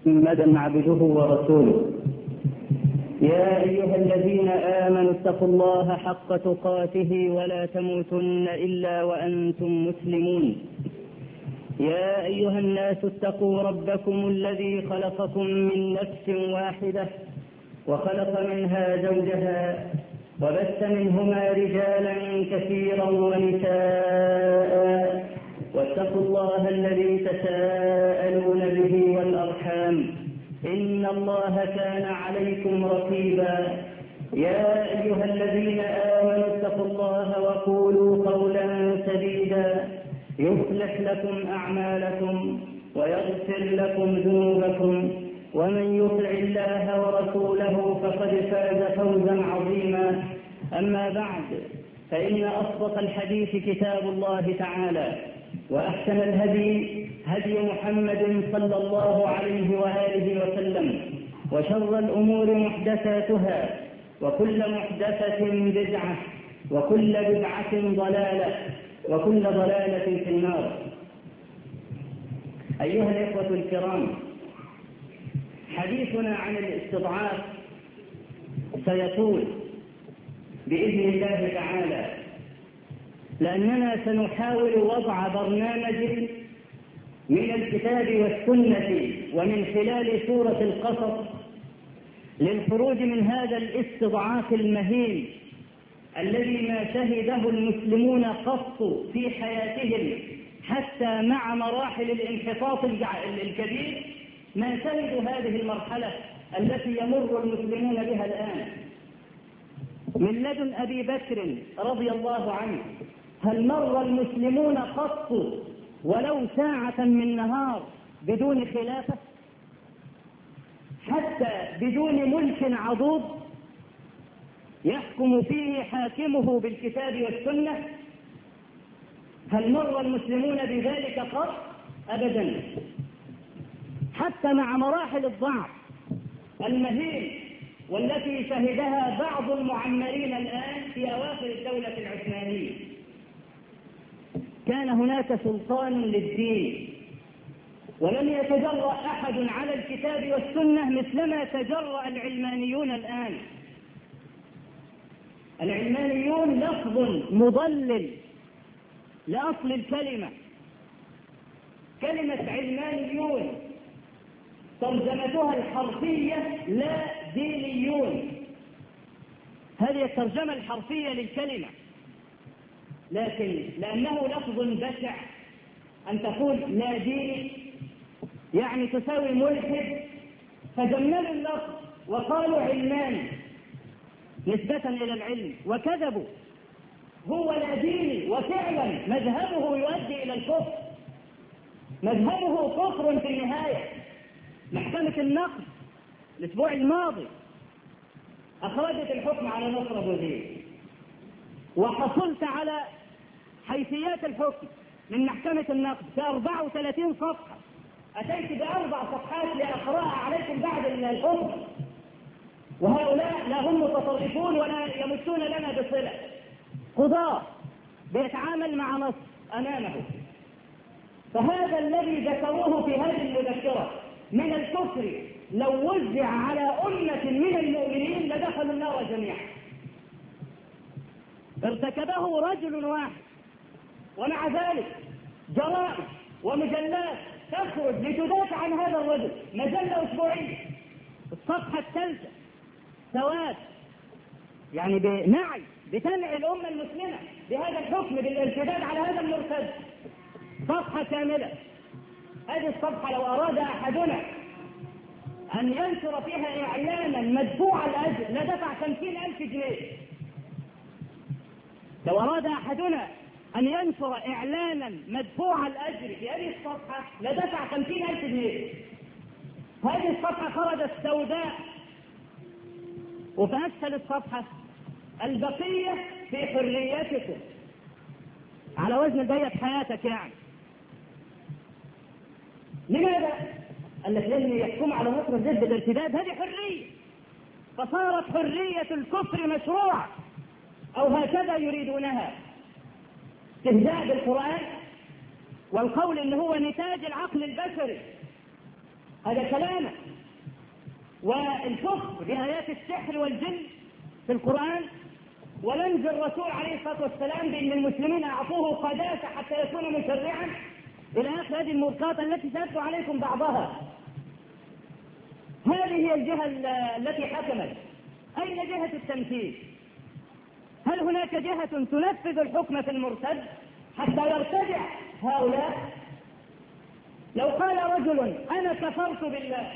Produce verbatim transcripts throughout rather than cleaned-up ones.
محمدا عبده ورسوله. يا أيها الذين آمنوا اتقوا الله حق تقاته ولا تموتن إلا وأنتم مسلمون. يا أيها الناس اتقوا ربكم الذي خلقكم من نفس واحدة وخلق منها زوجها وبث منهما رجالا كثيرا ونساء واتقوا الله الذي تساءلون به والأرحام إن الله كان عليكم رقيبا. يا أيها الذين آمنوا اتقوا الله وقولوا قولا سديدا يصلح لكم أعمالكم ويغفر لكم ذنوبكم ومن يطع الله ورسوله فقد فاز فوزا عظيما. أما بعد، فإن أصدق الحديث كتاب الله تعالى، وأحسن الهدي هدي محمد صلى الله عليه وآله وسلم، وشر الأمور محدثاتها وكل محدثة بدعة وكل بدعة ضلالة وكل ضلالة في النار. أيها الإخوة الكرام، حديثنا عن الاستضعاف سيطول بإذن الله تعالى، لأننا سنحاول وضع برنامج من الكتاب والسنة ومن خلال سورة القصص للخروج من هذا الاستضعاف المهين الذي ما شهده المسلمون قط في حياتهم، حتى مع مراحل الانحطاط الكبير ما شهدوا هذه المرحلة التي يمر المسلمون بها الآن. من لدن أبي بكر رضي الله عنه هل مر المسلمون قط ولو ساعة من نهار بدون خلافة، حتى بدون ملك عضوض يحكم فيه حاكمه بالكتاب والسنة؟ هل مر المسلمون بذلك قط؟ أبدا. حتى مع مراحل الضعف المهين والتي شهدها بعض المعمرين الآن في أواخر الدولة العثمانية، كان هناك سلطان للدين، ولم يتجرأ أحد على الكتاب والسنة مثلما تجرأ العلمانيون الآن. العلمانيون لفظ مضلل لأصل الكلمة. كلمة علمانيون ترجمتها الحرفية لا دينيون، هذه الترجمة الحرفية للكلمة، لكن لأنه لفظ بشع أن تقول لا ديني يعني تساوي ملحد، فجملوا اللفظ وقالوا علماني نسبة إلى العلم، وكذبوا. هو لا ديني وفعلا مذهبه يؤدي إلى الكفر، مذهبه كفر في النهاية. محكمة النقد الأسبوع الماضي أخرجت الحكم على نصر بوزير، وحصلت على حيثيات الحكم من محكمة النقد في أربعة وثلاثين صفحة. أتيت بأربع صفحات لأقرأها عليكم بعد الحكم، وهؤلاء لا هم متطرفون ولا يمسون لنا بصلة. قضاة بيتعامل مع نص أمامه، فهذا الذي ذكروه في هذه المذكرة من الكفر لو وزع على أمة من المؤمنين لدخلوا النار جميعا. ارتكبه رجل واحد، ومع ذلك جرائد ومجلات تخرج لتدافع عن هذا الرجل. مجلة أسبوعية الصفحة الثالثة سواد، يعني بنعي بتنعي الأمة المسلمة بهذا الحكم بالارتداد على هذا المرتد، صفحة كاملة. هذه الصفحة لو أراد أحدنا أن ينشر فيها إعلانا مدفوع الأجر لدفع خمسين ألف جنيه. لو أراد أحدنا أن ينشر إعلانا مدفوع الأجر في هذه الصفحة لدفع خمسين ألف جنيه. هذه الصفحة خرجت سوداء، وفي أسفل الصفحة البقية في حريتكم، على وزن بقية حياتك. يعني لماذا؟ قال لك لأن يحكم على مصر ضد الارتداد، هذه حرية، فصارت حرية الكفر مشروعة، أو هكذا يريدونها. استهزاء بالقرآن والقول إن هو نتاج العقل البشري، هذا كلامه. والكفر بآيات السحر والجن في القرآن، ولمز الرسول عليه الصلاة والسلام بأن المسلمين أعطوه قداسة حتى يكون مشرعا إلى آخر هذه المرقات التي سأتلو عليكم بعضها. هذه هي الجهة التي حكمت. أين جهة التمثيل؟ هل هناك جهة تنفذ الحكم في المرتد حتى يرتدع هؤلاء؟ لو قال رجل أنا كفرت بالله،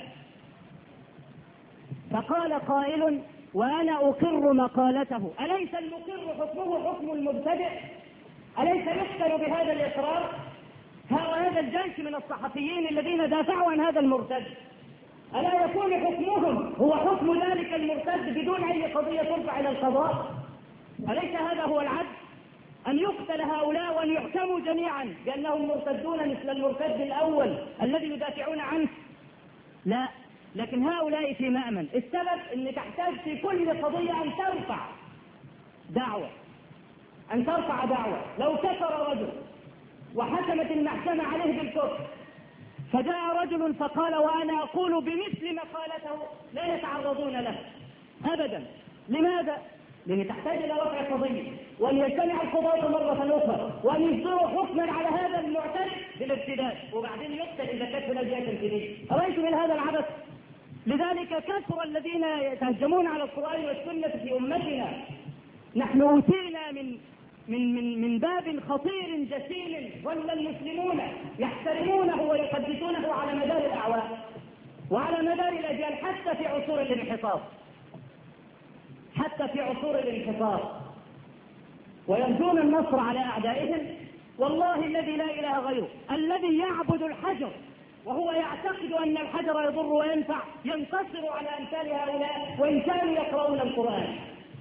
فقال قائل وأنا أقر مقالته، أليس المقر حكمه حكم المبتدع؟ أليس يحكم بهذا الإقرار؟ هذا الجيش من الصحفيين الذين دافعوا عن هذا المرتد، ألا يكون حكمهم هو حكم ذلك المرتد بدون أي قضية ترفع إلى القضاء؟ أليس هذا هو العدل؟ أن يقتل هؤلاء وأن يحكموا جميعا بأنهم مرتدون مثل المرتد الأول الذي يدافعون عنه؟ لا، لكن هؤلاء في مأمن. السبب أن تحتاج في كل قضية أن ترفع دعوة، أن ترفع دعوة. لو كفر رجل وحكمت المحكمة عليه بالكفر، فجاء رجل فقال وأنا أقول بمثل ما قالته، لا يتعرضون له أبدا. لماذا؟ لأن تحتاج إلى رفع قضية، وأن يجتمع القضاة مرة أخرى وأن يصدروا حكما على هذا المعترف بالارتداد، وبعدين يقتل إذا كانت هناك جهة تنفيذية. أرأيتم من هذا العبث؟ لذلك كثر الذين يتهجمون على القرآن والسنة في أمتنا. نحن أوتينا من من من من باب خطير جسيم ظل المسلمون يحترمونه ويقدسونه على مدار الأعوام وعلى مدار الأجيال، حتى في عصور الانحطاط، حتى في عصور الانحطاط، ويرجون النصر على أعدائهم. والله الذي لا إله غيره، الذي يعبد الحجر وهو يعتقد أن الحجر يضر وينفع، ينتصر على أمثال هؤلاء وإن كانوا يقرؤون القرآن.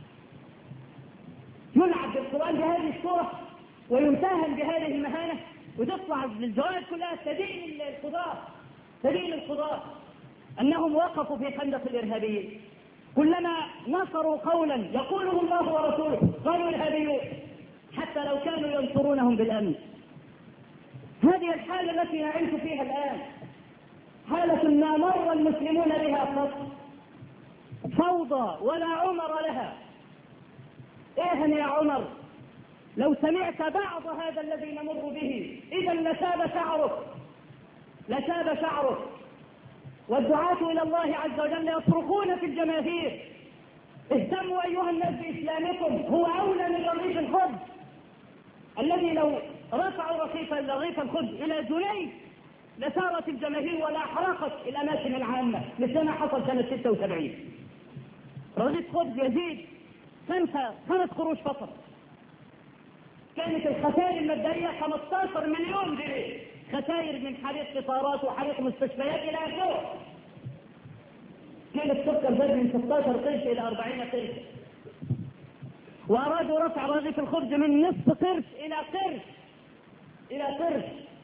يلعب بالقرآن بهذه الصورة ويمتهن بهذه المهانة، وتطلع الجوائز كلها تدين القضاة، تدين القضاة أنهم وقفوا في خندق الإرهابيين. كلما نصروا قولا يقوله الله ورسوله قالوا إرهابيون، حتى لو كانوا ينصرونهم بالأمن. هذه الحالة التي نعيش فيها الآن، حالة ما مر المسلمون بها قط، فوضى ولا عمر لها. إيه يا عمر، لو سمعت بعض هذا الذي نمر به إذا لشاب شعرك، لشاب شعرك. والدعاة إلى الله عز وجل يصرخون في الجماهير اهتموا أيها الناس بإسلامكم، هو أولى من رغيف الخبز الذي لو رفعوا رغيف رغيف الخبز إلى جنيه لسارت الجماهير ولا أحرقت الأماكن العامة مثل ما حصل سنة ستة وسبعين. رغيف خبز يزيد خمسة خمس قروش فقط. كانت الخسائر المبدئية خمسة عشر مليون جنيه، خسائر من حريق قطارات وحريق مستشفيات إلى آخره. كيلو السكر زاد من ستة عشر قرش إلى أربعين قرش، وأرادوا رفع رغيف الخبز من نصف قرش إلى قرش إلى قرش،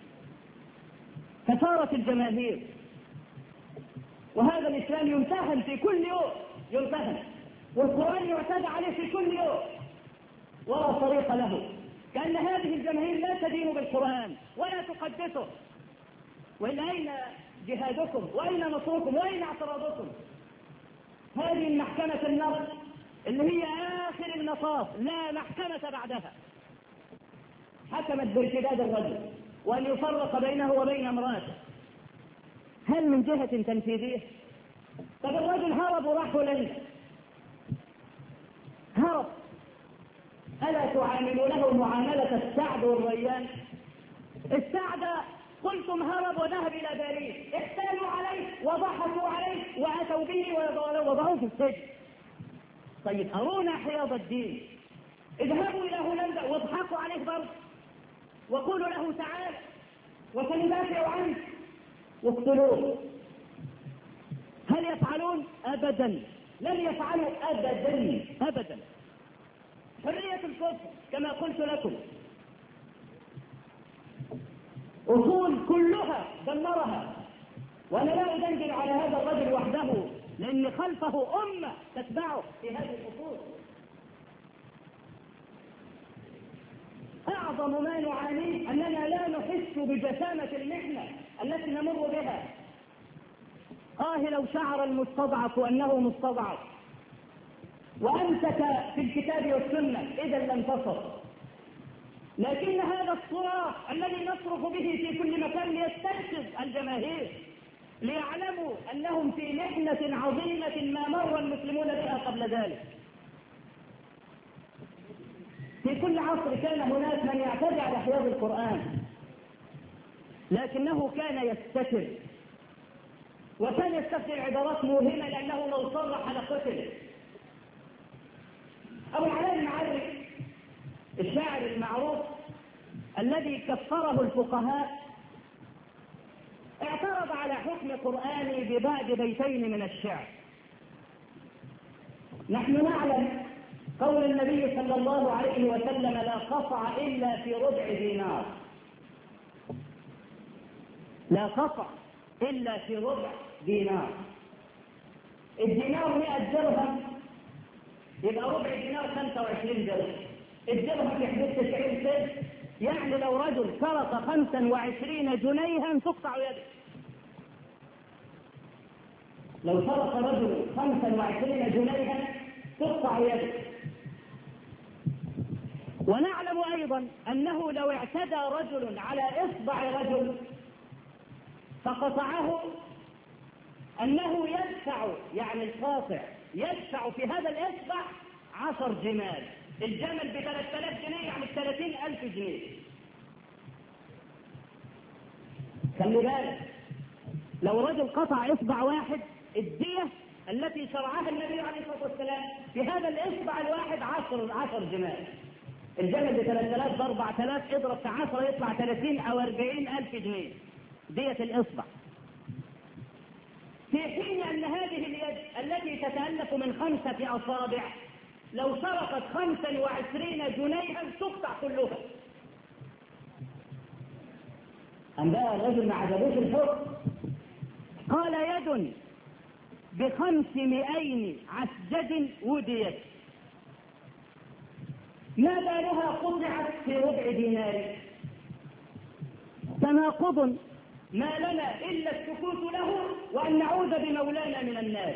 فصارت الجماهير. وهذا الإسلام يمتهن في كل يوم، يمتهن، والقرآن يعتدى عليه في كل يوم ولا طريق له، كأن هذه الجماهير لا تدين بالقرآن ولا تقدسه. وإلا أين جهادكم وأين نصركم وأين اعتراضكم؟ هذه المحكمة النصر اللي هي آخر المطاف، لا محكمة بعدها، حكمت بارتداد الرجل وأن يفرق بينه وبين امرأته. هل من جهة تنفيذية؟ طب الرجل هرب وراح لنا، هرب، ألا تعاملونه معاملة السعد والريان؟ السعد قلتم هرب وذهب إلى باريس، احتالوا عليه وضحكوا عليه وأتوا به ووضعوه في السجن. طيب أرونا حياض الدين، اذهبوا إلى هولندا واضحكوا عليه برضه وقولوا له تعال وسندافع عنه واقتلوه. هل يفعلون؟ أبدا، لن يفعلوا أبدا أبدا. حرية الكفر كما قلت لكم أصول كلها دمرها، وأنا لا أدندن على هذا الرجل وحده لأن خلفه أمة تتبعه في هذه الأصول. أعظم ما نعانيه أننا لا نحس بجسامة المحنة التي نمر بها. والله لو شعر المستضعف أنه مستضعف وأمسك في الكتاب والسنة إذا لانتصر. لكن هذا الصراخ الذي نصرخ به في كل مكان ليستيقظ الجماهير ليعلموا أنهم في محنة عظيمة ما مر المسلمون بها قبل ذلك. في كل عصر كان هناك من يعتدي على حفظ القرآن، لكنه كان يستتر، وكان يستخدم عبارات موهمة لأنه لو صرح لقتله. أبو العلاء المعري الشاعر المعروف الذي كفره الفقهاء اعترض على حكم قرآني ببعد بيتين من الشعر. نحن نعلم قول النبي صلى الله عليه وسلم: لا قطع إلا في ربع دينار. لا قطع إلا في ربع دينار. الدينار مئة درهم، يبقى ربع دينار خمسة وعشرين درهم. الدرهم في حدود تسعين سنت، يعني لو رجل سرق خمسا وعشرين جنيها تقطع يده. لو سرق رجل خمسا وعشرين جنيها تقطع يده. ونعلم أيضا أنه لو اعتدى رجل على إصبع رجل فقطعه أنه يدفع، يعني القاطع يدفع في هذا الإصبع عشر جمال. الجمل بثلاث آلاف جنيه، يعني ثلاثين ألف جنيه. خلي بالك، لو رجل قطع إصبع واحد الدية التي شرعها النبي عليه الصلاة والسلام في هذا الإصبع الواحد عشر عشر جمال. الجمل بثلاث آلاف بأربعة آلاف، اضرب في عشرة يطلع ثلاثين أو أربعين ألف جنيه دية الإصبع. في حين أن هذه اليد التي تتألف من خمسة أصابع لو سرقت خمسا وعشرين جنيها تقطع كلها. أم بقى الرجل ما عجبوش الحكم، قال: يد بخمسمائين عسجد وديت، ما بالها قطعت في ربع دينار؟ تناقض، ما لنا إلا السكوت له وأن نعوذ بمولانا من النار.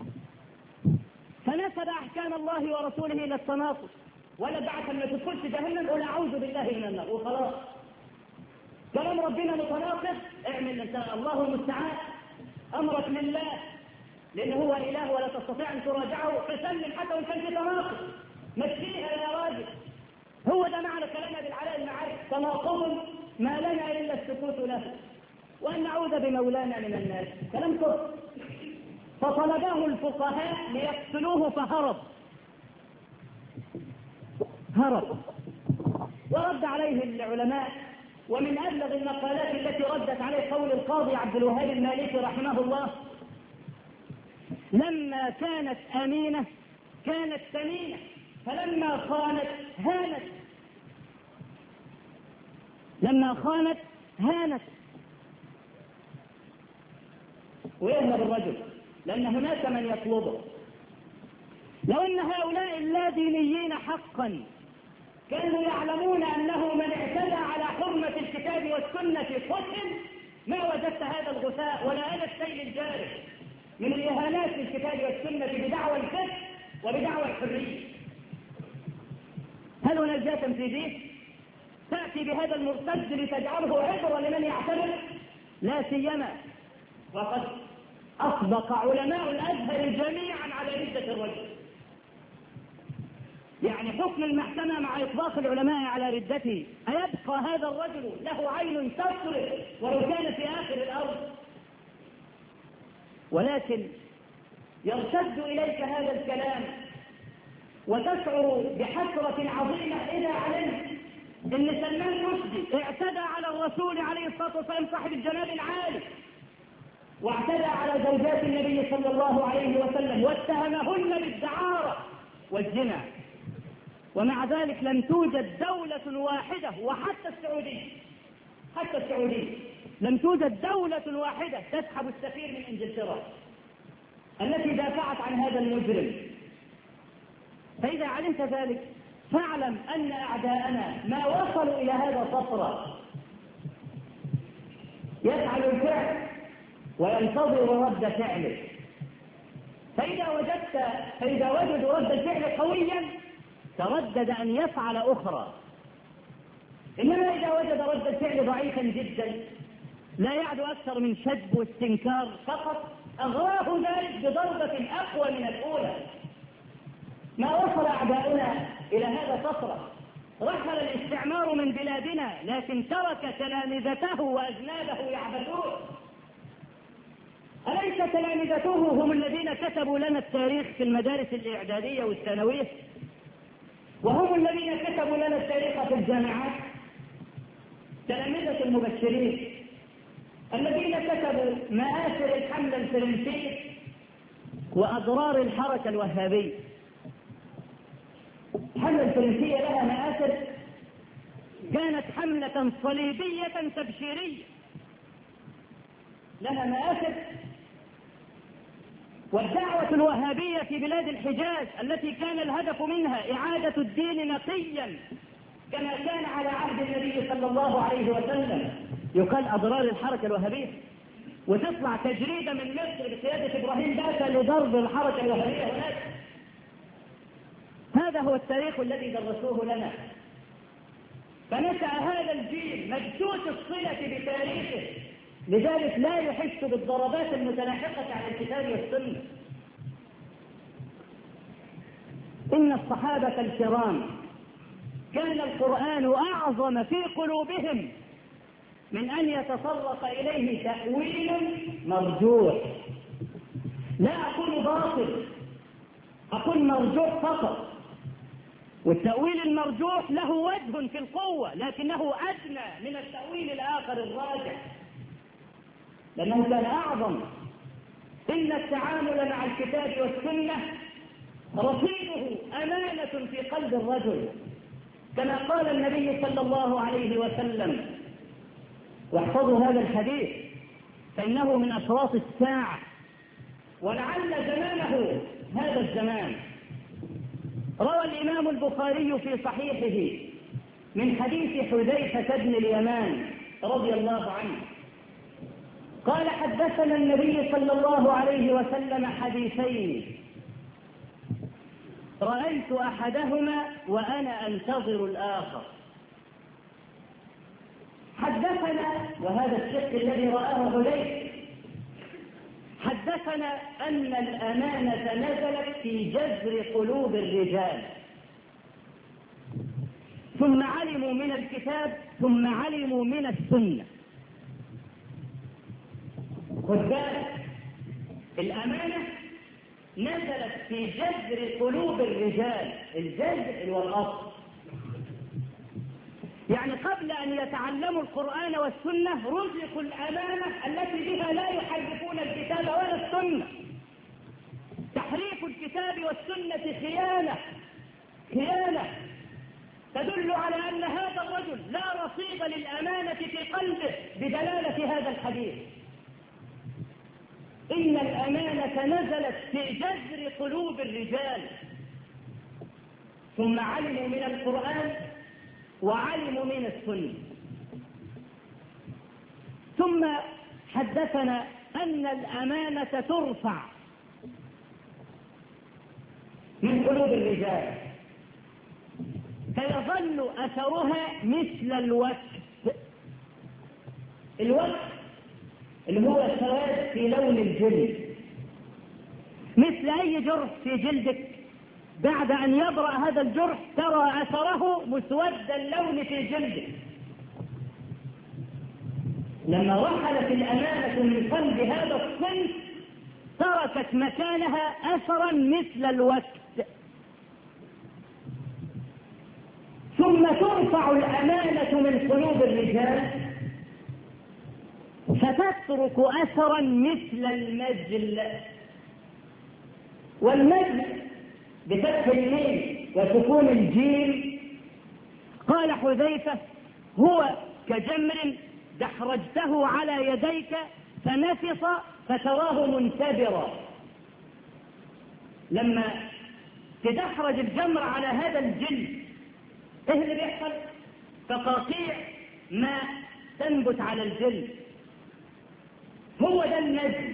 فنسب أحكام الله ورسوله إلى التناقض، ولا بعث ما تدخلش جهنم ولا أعوذ بالله من النار وخلاص. كلام ربنا متناقض، اعمل انت، الله المستعان، أمرك لله، لأنه هو إله ولا تستطيع أن تراجعه، فسلم حتى وإن كان في تناقض، مشيها يا راجل. هو ده معنى كلام ابن العلاء المعري: تناقض ما لنا إلا السكوت له وأن نعوذ بمولانا من الناس. كلام كفر. فطلبه الفقهاء ليقتلوه فهرب هرب ورد عليه العلماء. ومن أبلغ المقالات التي ردت عليه قول القاضي عبد الوهاب المالكي رحمه الله: لما كانت أمينة كانت ثمينة، فلما خانت هانت. لما خانت هانت. ويهرب الرجل لأن هناك من يطلبه. لو أن هؤلاء اللادينيين حقا كانوا يعلمون أنه من اعتدى على حرمة الكتاب والسنة قتل، ما وجدت هذا الغثاء ولا هذا السيل الجارح من الإهانات في الكتاب والسنة بدعوى الكفر وبدعوى الحرية. هل نجاة في دين تأتي بهذا المرتد لتجعله عبرة لمن يعتبر؟ لا سيما وقد أصدق علماء الأزهر جميعا على ردة الرجل. يعني حكم المحكمة مع إطلاق العلماء على ردته، أيبقى هذا الرجل له عين تسرق ولو كان في آخر الأرض؟ ولكن يرتد إليك هذا الكلام وتشعر بحسرة عظيمة إذا علمت أن سلمان رشدي اعتدى على الرسول عليه الصلاة والسلام صاحب الجناب العالي، واعتدى على زوجات النبي صلى الله عليه وسلم واتهمهن بالدعارة والزنا، ومع ذلك لم توجد دولة واحدة، وحتى السعودية حتى السعودية لم توجد دولة واحدة تسحب السفير من انجلترا التي دافعت عن هذا المجرم. فإذا علمت ذلك فاعلم أن أعداءنا ما وصلوا إلى هذا السطر، يفعل الفعل وينتظر رد فعله. فإذا وجدت فإذا وجدوا رد الفعل قويا تردد أن يفعل أخرى، إنما إذا وجد رد الفعل ضعيفا جدا لا يعد أكثر من شد واستنكار فقط أغراه ذلك بضربة أقوى من الأولى. ما وصل أعداؤنا إلى هذا الفترة، رحل الاستعمار من بلادنا لكن ترك تلامذته وأجناده يعبثون. أليس تلامذته هم الذين كتبوا لنا التاريخ في المدارس الإعدادية والثانوية؟ وهم الذين كتبوا لنا التاريخ في الجامعات؟ تلامذة المبشرين الذين كتبوا مآثر الحملة الفرنسية وأضرار الحركة الوهابية. الحملة الفرنسية لها مآثر كانت حملة صليبية تبشيرية، لها مآثر. والدعوة الوهابية في بلاد الحجاز التي كان الهدف منها إعادة الدين نقيا كما كان على عهد النبي صلى الله عليه وسلم، يقال أضرار الحركة الوهابية، وتطلع تجريدة من مصر بقيادة إبراهيم باشا لضرب الحركة الوهابية هناك. هذا هو التاريخ الذي درسوه لنا. فنشأ هذا الجيل مجسوس الصلة بتاريخه، لذلك لا يحس بالضربات المتلاحقة على الكتاب والسنة. إن الصحابة الكرام كان القرآن أعظم في قلوبهم من أن يتطرق إليه تأويل مرجوح. لا أقول باطل، أقول مرجوح فقط. والتأويل المرجوح له وجه في القوة لكنه أدنى من التأويل الآخر الراجح، لأنه كان أعظم. إن التعامل مع الكتاب والسنة رصيده أمانة في قلب الرجل، كما قال النبي صلى الله عليه وسلم. واحفظوا هذا الحديث فإنه من أشراط الساعة، ولعل زمانه هذا الزمان. روى الإمام البخاري في صحيحه من حديث حذيفة بن اليمان رضي الله عنه قال: حدثنا النبي صلى الله عليه وسلم حديثين رأيت أحدهما وأنا أنتظر الآخر. حدثنا، وهذا الشق الذي رآه حذيفة، حدثنا أن الأمانة نزلت في جذر قلوب الرجال، ثم علموا من الكتاب ثم علموا من السنة. خذ بالك، الأمانة نزلت في جذر قلوب الرجال. الجذر والأصل، يعني قبل أن يتعلموا القرآن والسنة رزقوا الأمانة التي بها لا يحرفون الكتاب ولا السنة. تحريف الكتاب والسنة خيانة، خيانة تدل على أن هذا الرجل لا رصيد للأمانة في قلبه بدلالة هذا الحديث. إن الأمانة نزلت في جذر قلوب الرجال، ثم علموا من القرآن وعلموا من السنة. ثم حدثنا أن الأمانة ترفع من قلوب الرجال فيظل أثرها مثل الوقت. الوقت اللي هو السواد في لون الجلد، مثل أي جرح في جلدك بعد أن يبرأ هذا الجرح ترى أثره مسود اللون في جلدك. لما رحلت الأمانة من قلب هذا الصنف تركت مكانها أثرا مثل الوقت. ثم ترفع الأمانة من قلوب الرجال فتترك أثرا مثل المجل. والمجل بفتح الميم وسكون الجيم. قال حذيفة: هو كجمر دحرجته على يديك فنفص فتراه منتبرا. لما تدحرج الجمر على هذا الجلد ايه اللي بيحصل؟ فقاقيع ما تنبت على الجلد، هو ده النجم،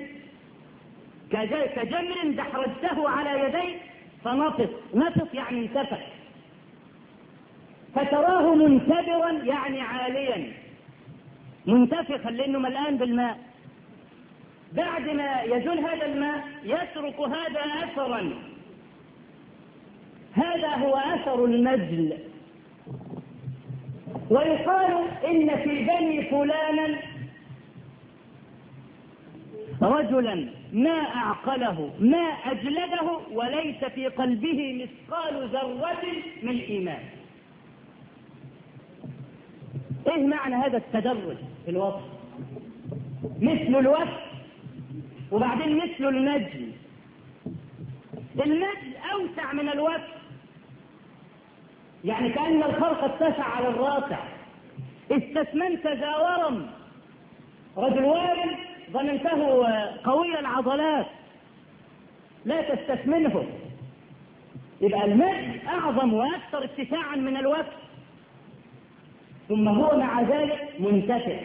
كجمر دحرجته على يديك فنطف، نطف يعني انتفخ. فتراه منتبرا يعني عاليا، منتفخا لانه ملآن بالماء. بعد ما يزول هذا الماء يترك هذا اثرا، هذا هو اثر المجل. ويقال ان في بني فلانا رجلا ما اعقله ما اجلده وليس في قلبه مثقال ذرة من ايمان. ايه معنى هذا التدرج في الوصف؟ مثل الوصف وبعدين مثل المجل. المجل اوسع من الوصف، يعني كأن الخلق اتسع على الراسع. استثمنت ذا ورم، رجل وارم ظننته قوي العضلات، لا تستثمنه. يبقى المجد اعظم واكثر اتساعا من الوقت، ثم هو مع ذلك منتفخ.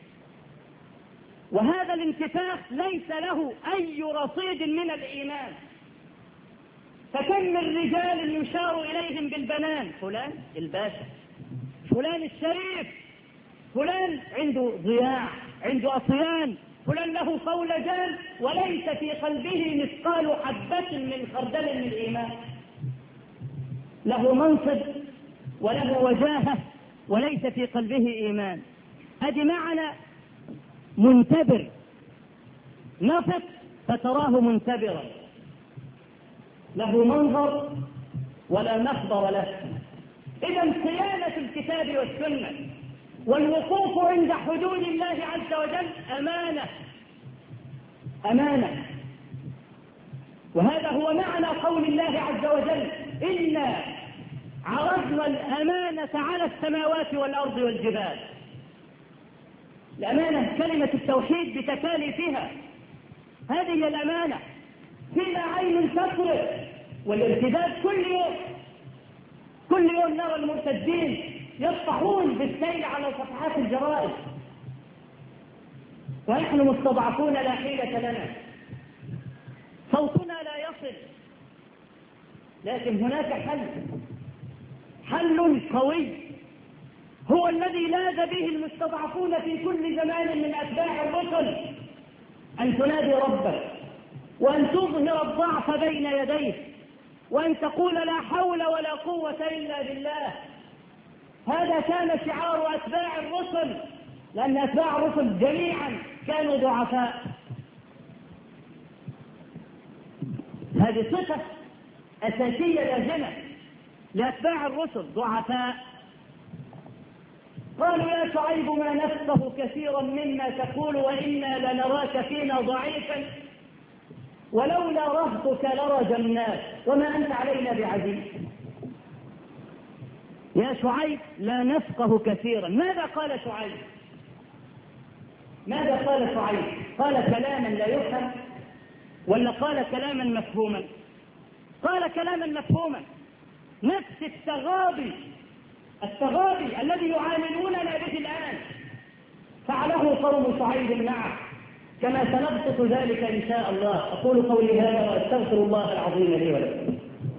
وهذا الانتفاخ ليس له اي رصيد من الايمان. فكم من رجال يشار اليهم بالبنان، فلان الباشا، فلان الشريف، فلان عنده ضياع، عنده اصيان، فلان له صولجان، وليس في قلبه مثقال حبة من خردل من الايمان. له منصب وله وجاهة وليس في قلبه ايمان. ادي معنى منتبر، نفط فتراه منتبرا، له منظر ولا مخبر له. اذا صيانة الكتاب والسنة والوقوف عند حدود الله عز وجل امانة، امانة. وهذا هو معنى قول الله عز وجل: إنا عرضنا الأمانة على السماوات والأرض والجبال. الأمانة كلمة التوحيد بتكاليفها، هذه هي الأمانة. فيما عين تطرف والارتداد كل يوم، كل يوم نرى المرتدين يصفحون بالسيل على صفحات الجرائد، ونحن مستضعفون لا حيلة لنا، صوتنا لا يصل. لكن هناك حل، حل قوي هو الذي لاذ به المستضعفون في كل زمان من أتباع الرسل: أن تنادي ربك، وأن تظهر الضعف بين يديه، وأن تقول لا حول ولا قوة إلا بالله. هذا كان شعار أتباع الرسل، لأن أتباع الرسل جميعا كانوا ضعفاء. هذه صفة أساسية لازمة لأتباع الرسل، ضعفاء. قالوا: يا شعيب ما نفقه كثيرا مما تقول وإنا لنراك فينا ضعيفا ولولا رهطك لرجمناك وما أنت علينا بعزيز. يا شعيب لا نفقه كثيرا. ماذا قال شعيب؟ ماذا قال شعيب؟ قال كلاما لا يفهم ولا قال كلاما مفهوما؟ قال كلاما مفهوما. نفس التغاضي، التغاضي الذي يعاملوننا به الآن فعله قوم شعيب معه، كما سنبسط ذلك إن شاء الله. أقول قولي هذا وأستغفر الله العظيم لي ولكم.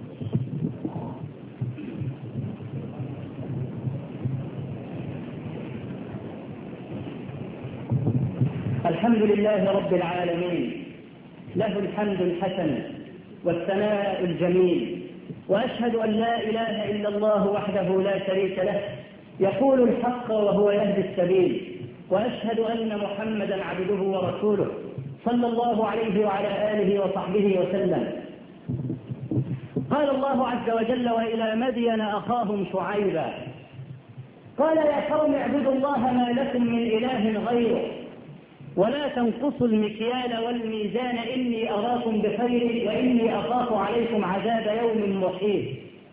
الحمد لله رب العالمين، له الحمد الحسن والثناء الجميل، وأشهد أن لا إله إلا الله وحده لا شريك له، يقول الحق وهو يهدي السبيل، وأشهد أن محمدا عبده ورسوله صلى الله عليه وعلى آله وصحبه وسلم. قال الله عز وجل: وإلى مدين أخاهم شعيبا قال يا قوم اعبدوا الله ما لكم من إله غيره ولا تنقصوا المكيال والميزان إني أراكم بخير وإني أخاف عليكم عذاب يوم محيط.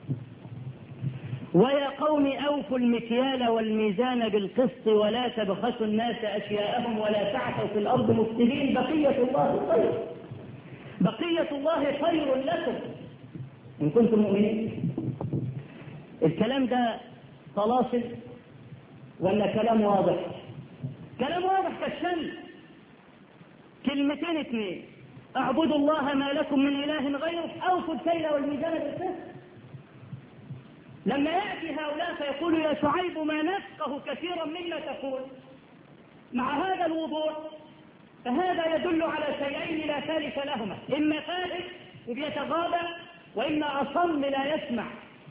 ويا قوم أوفوا المكيال والميزان بالقسط ولا تبخسوا الناس أشياءهم ولا تعثوا في الأرض مفسدين بقية الله خير، بقية الله خير لكم إن كنتم مؤمنين. الكلام ده طلاسل ولا كلام واضح؟ كلام واضح كالشمس. كلمتين اثنين: اعبدوا الله ما لكم من اله غيره، اوفوا الكيل والميزان بالقسط. لما ياتي هؤلاء فيقول يا شعيب ما نفقه كثيرا مما تقول، مع هذا الوضوح، فهذا يدل على شيئين لا ثالث لهما: اما فائد وبيتغاضى، واما اصم لا يسمع.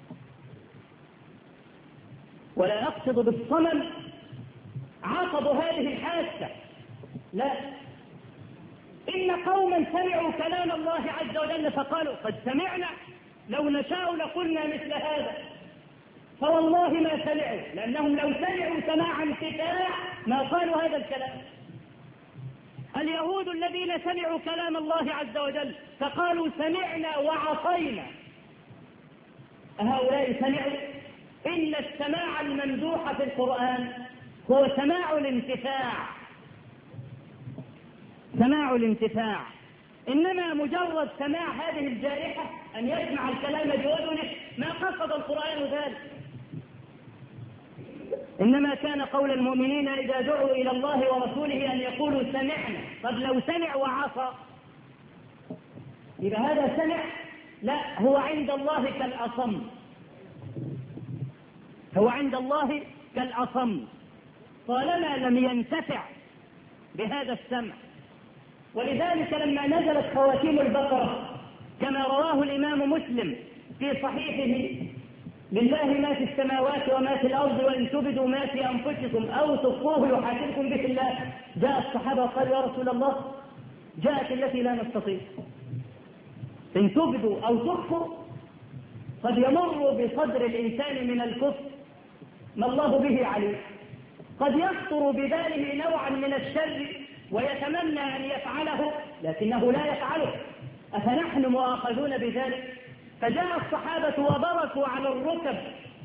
ولا اقصد بالصمم عقب هذه الحاسه، لا، إن قوما سمعوا كلام الله عز وجل فقالوا قد سمعنا لو نشاء لقلنا مثل هذا، فوالله ما سمعوا، لأنهم لو سمعوا سماع انتفاع ما قالوا هذا الكلام. اليهود الذين سمعوا كلام الله عز وجل فقالوا سمعنا وعصينا، هؤلاء سمعوا. إن السماع الممدوح في القرآن هو سماع الانتفاع، سماع الانتفاع. إنما مجرد سماع هذه الجارحة أن يسمع الكلام بأذنه ما قصد القرآن ذلك، إنما كان قول المؤمنين إذا دعوا إلى الله ورسوله أن يقولوا سمعنا. قد لو سمع وعصى إذا هذا سمع، لا، هو عند الله كالأصم، هو عند الله كالأصم طالما لم ينتفع بهذا السمع. ولذلك لما نزلت خواتيم البقرة كما رواه الإمام مسلم في صحيحه: لله ما في السماوات وما في الأرض وإن تبدوا ما في أنفسكم أو تخفوه يحاسبكم به الله، جاء الصحابة قالوا يا رسول الله جاءت التي لا نستطيع، إن تبدوا أو تخفوا قد يمر بصدر الإنسان من الكفر ما الله به عليه، قد يخطر بباله نوعا من الشر ويتمنى أن يفعله لكنه لا يفعله، أفنحن مؤاخذون بذلك؟ فجاء الصحابة وبركوا على الركب،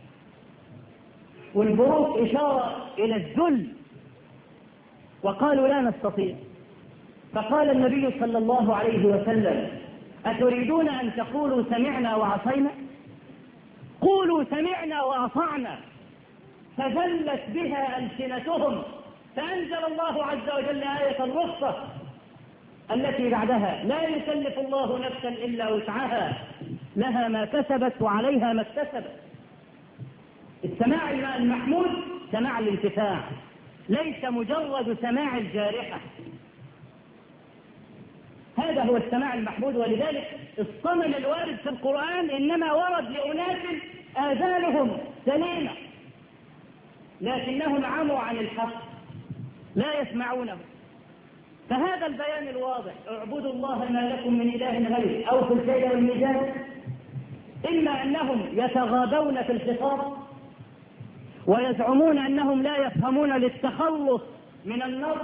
والبروك إشارة إلى الذل، وقالوا لا نستطيع. فقال النبي صلى الله عليه وسلم: أتريدون أن تقولوا سمعنا وعصينا؟ قولوا سمعنا وأطعنا. فذلت بها ألسنتهم، فأنزل الله عز وجل آية الرخصة التي بعدها: لا يكلف الله نفسا إلا وسعها لها ما كسبت وعليها ما اكتسبت. السماع المحمود سماع الانتفاع، ليس مجرد سماع الجارحة، هذا هو السماع المحمود. ولذلك الصمم الوارد في القرآن إنما ورد لأناس آذانهم سليمة لكنهم عموا عن الحق لا يسمعونه. فهذا البيان الواضح: اعبدوا الله ما لكم من إله غيره، أوفوا الكيل والميزان. إما أنهم يتغاضون في الخطاب ويزعمون أنهم لا يفهمون للتخلص من النص،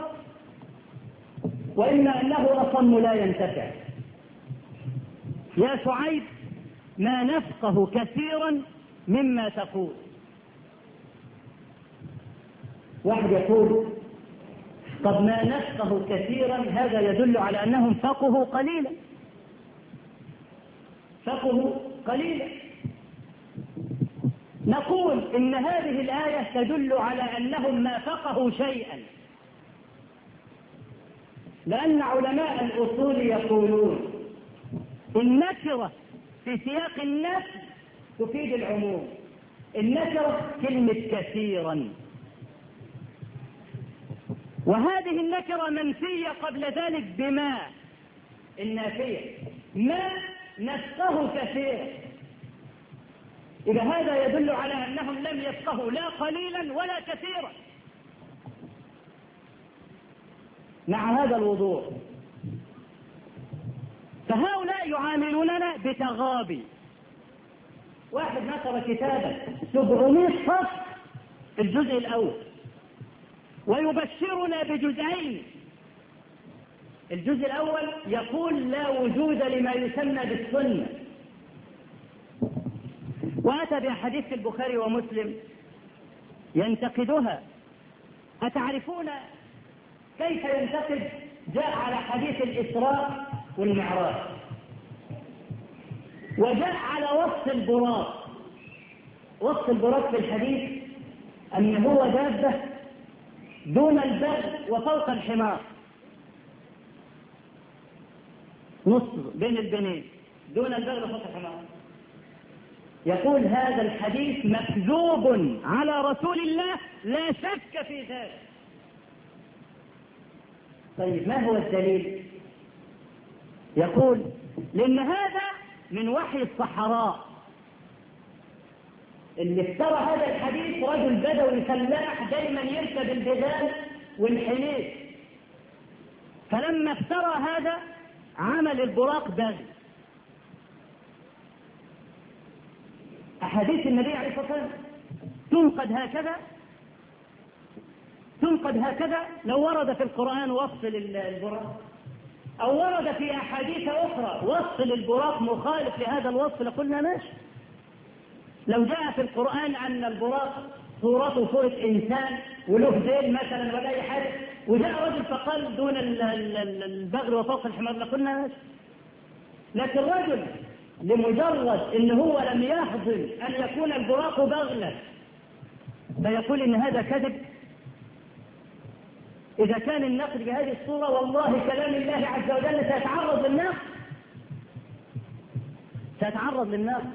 وإما أنه أصم لا ينتفع. يا شعيب ما نفقه كثيرا مما تقول. واحد يقول طب ما نفقه كثيرا، هذا يدل على أنهم فقهوا قليلا، فقهوا قليلا. نقول إن هذه الآية تدل على أنهم ما فقهوا شيئا، لأن علماء الأصول يقولون النكرة في سياق النفي تفيد العموم. النكرة كلمة كثيرا، وهذه النكرة منفية قبل ذلك بما النافية، ما نفقه كثيرا. إذا هذا يدل على أنهم لم يفقهوا لا قليلا ولا كثيرا. مع هذا الوضوح فهؤلاء يعاملوننا بتغابي. واحد نشر كتابا سبعمائة صفحة في الجزء الأول ويبشرنا بجزئين. الجزء الأول يقول لا وجود لما يسمى بالسنة، وأتى بأحاديث في البخاري ومسلم ينتقدها. أتعرفون كيف ينتقد؟ جاء على حديث الإسراء والمعراج، وجاء على وصف البراق. وصف البراق في الحديث أن هو دابة دون البغل وفوق الحمار. نص بين البنين دون البغل فوق الحمار. يقول هذا الحديث مكذوب على رسول الله لا شك في ذلك. طيب ما هو الدليل؟ يقول لأن هذا من وحي الصحراء. اللي افترى هذا الحديث رجل بدوي فلاح دايما يركب البغال والحليب، فلما افترى هذا عمل البراق بغل. أحاديث النبي عليه الصلاة والسلام تنقد هكذا تنقد هكذا لو ورد في القرآن وصف للبراق، أو ورد في أحاديث أخرى وصف للبراق مخالف لهذا الوصف لقلنا ماشي. لو جاء في القرآن أن البراق صورته صورة إنسان وله ذيل مثلا ولا أي حاجة، وجاء رجل فقال دون البغل وفوق الحمار لقلنا ماشي. لكن رجل لمجرد إن هو لم يحضر أن يكون البراق بغلا فيقول إن هذا كذب. إذا كان النقد بهذه الصورة والله كلام الله عز وجل سيتعرض للنقد سيتعرض للنقد.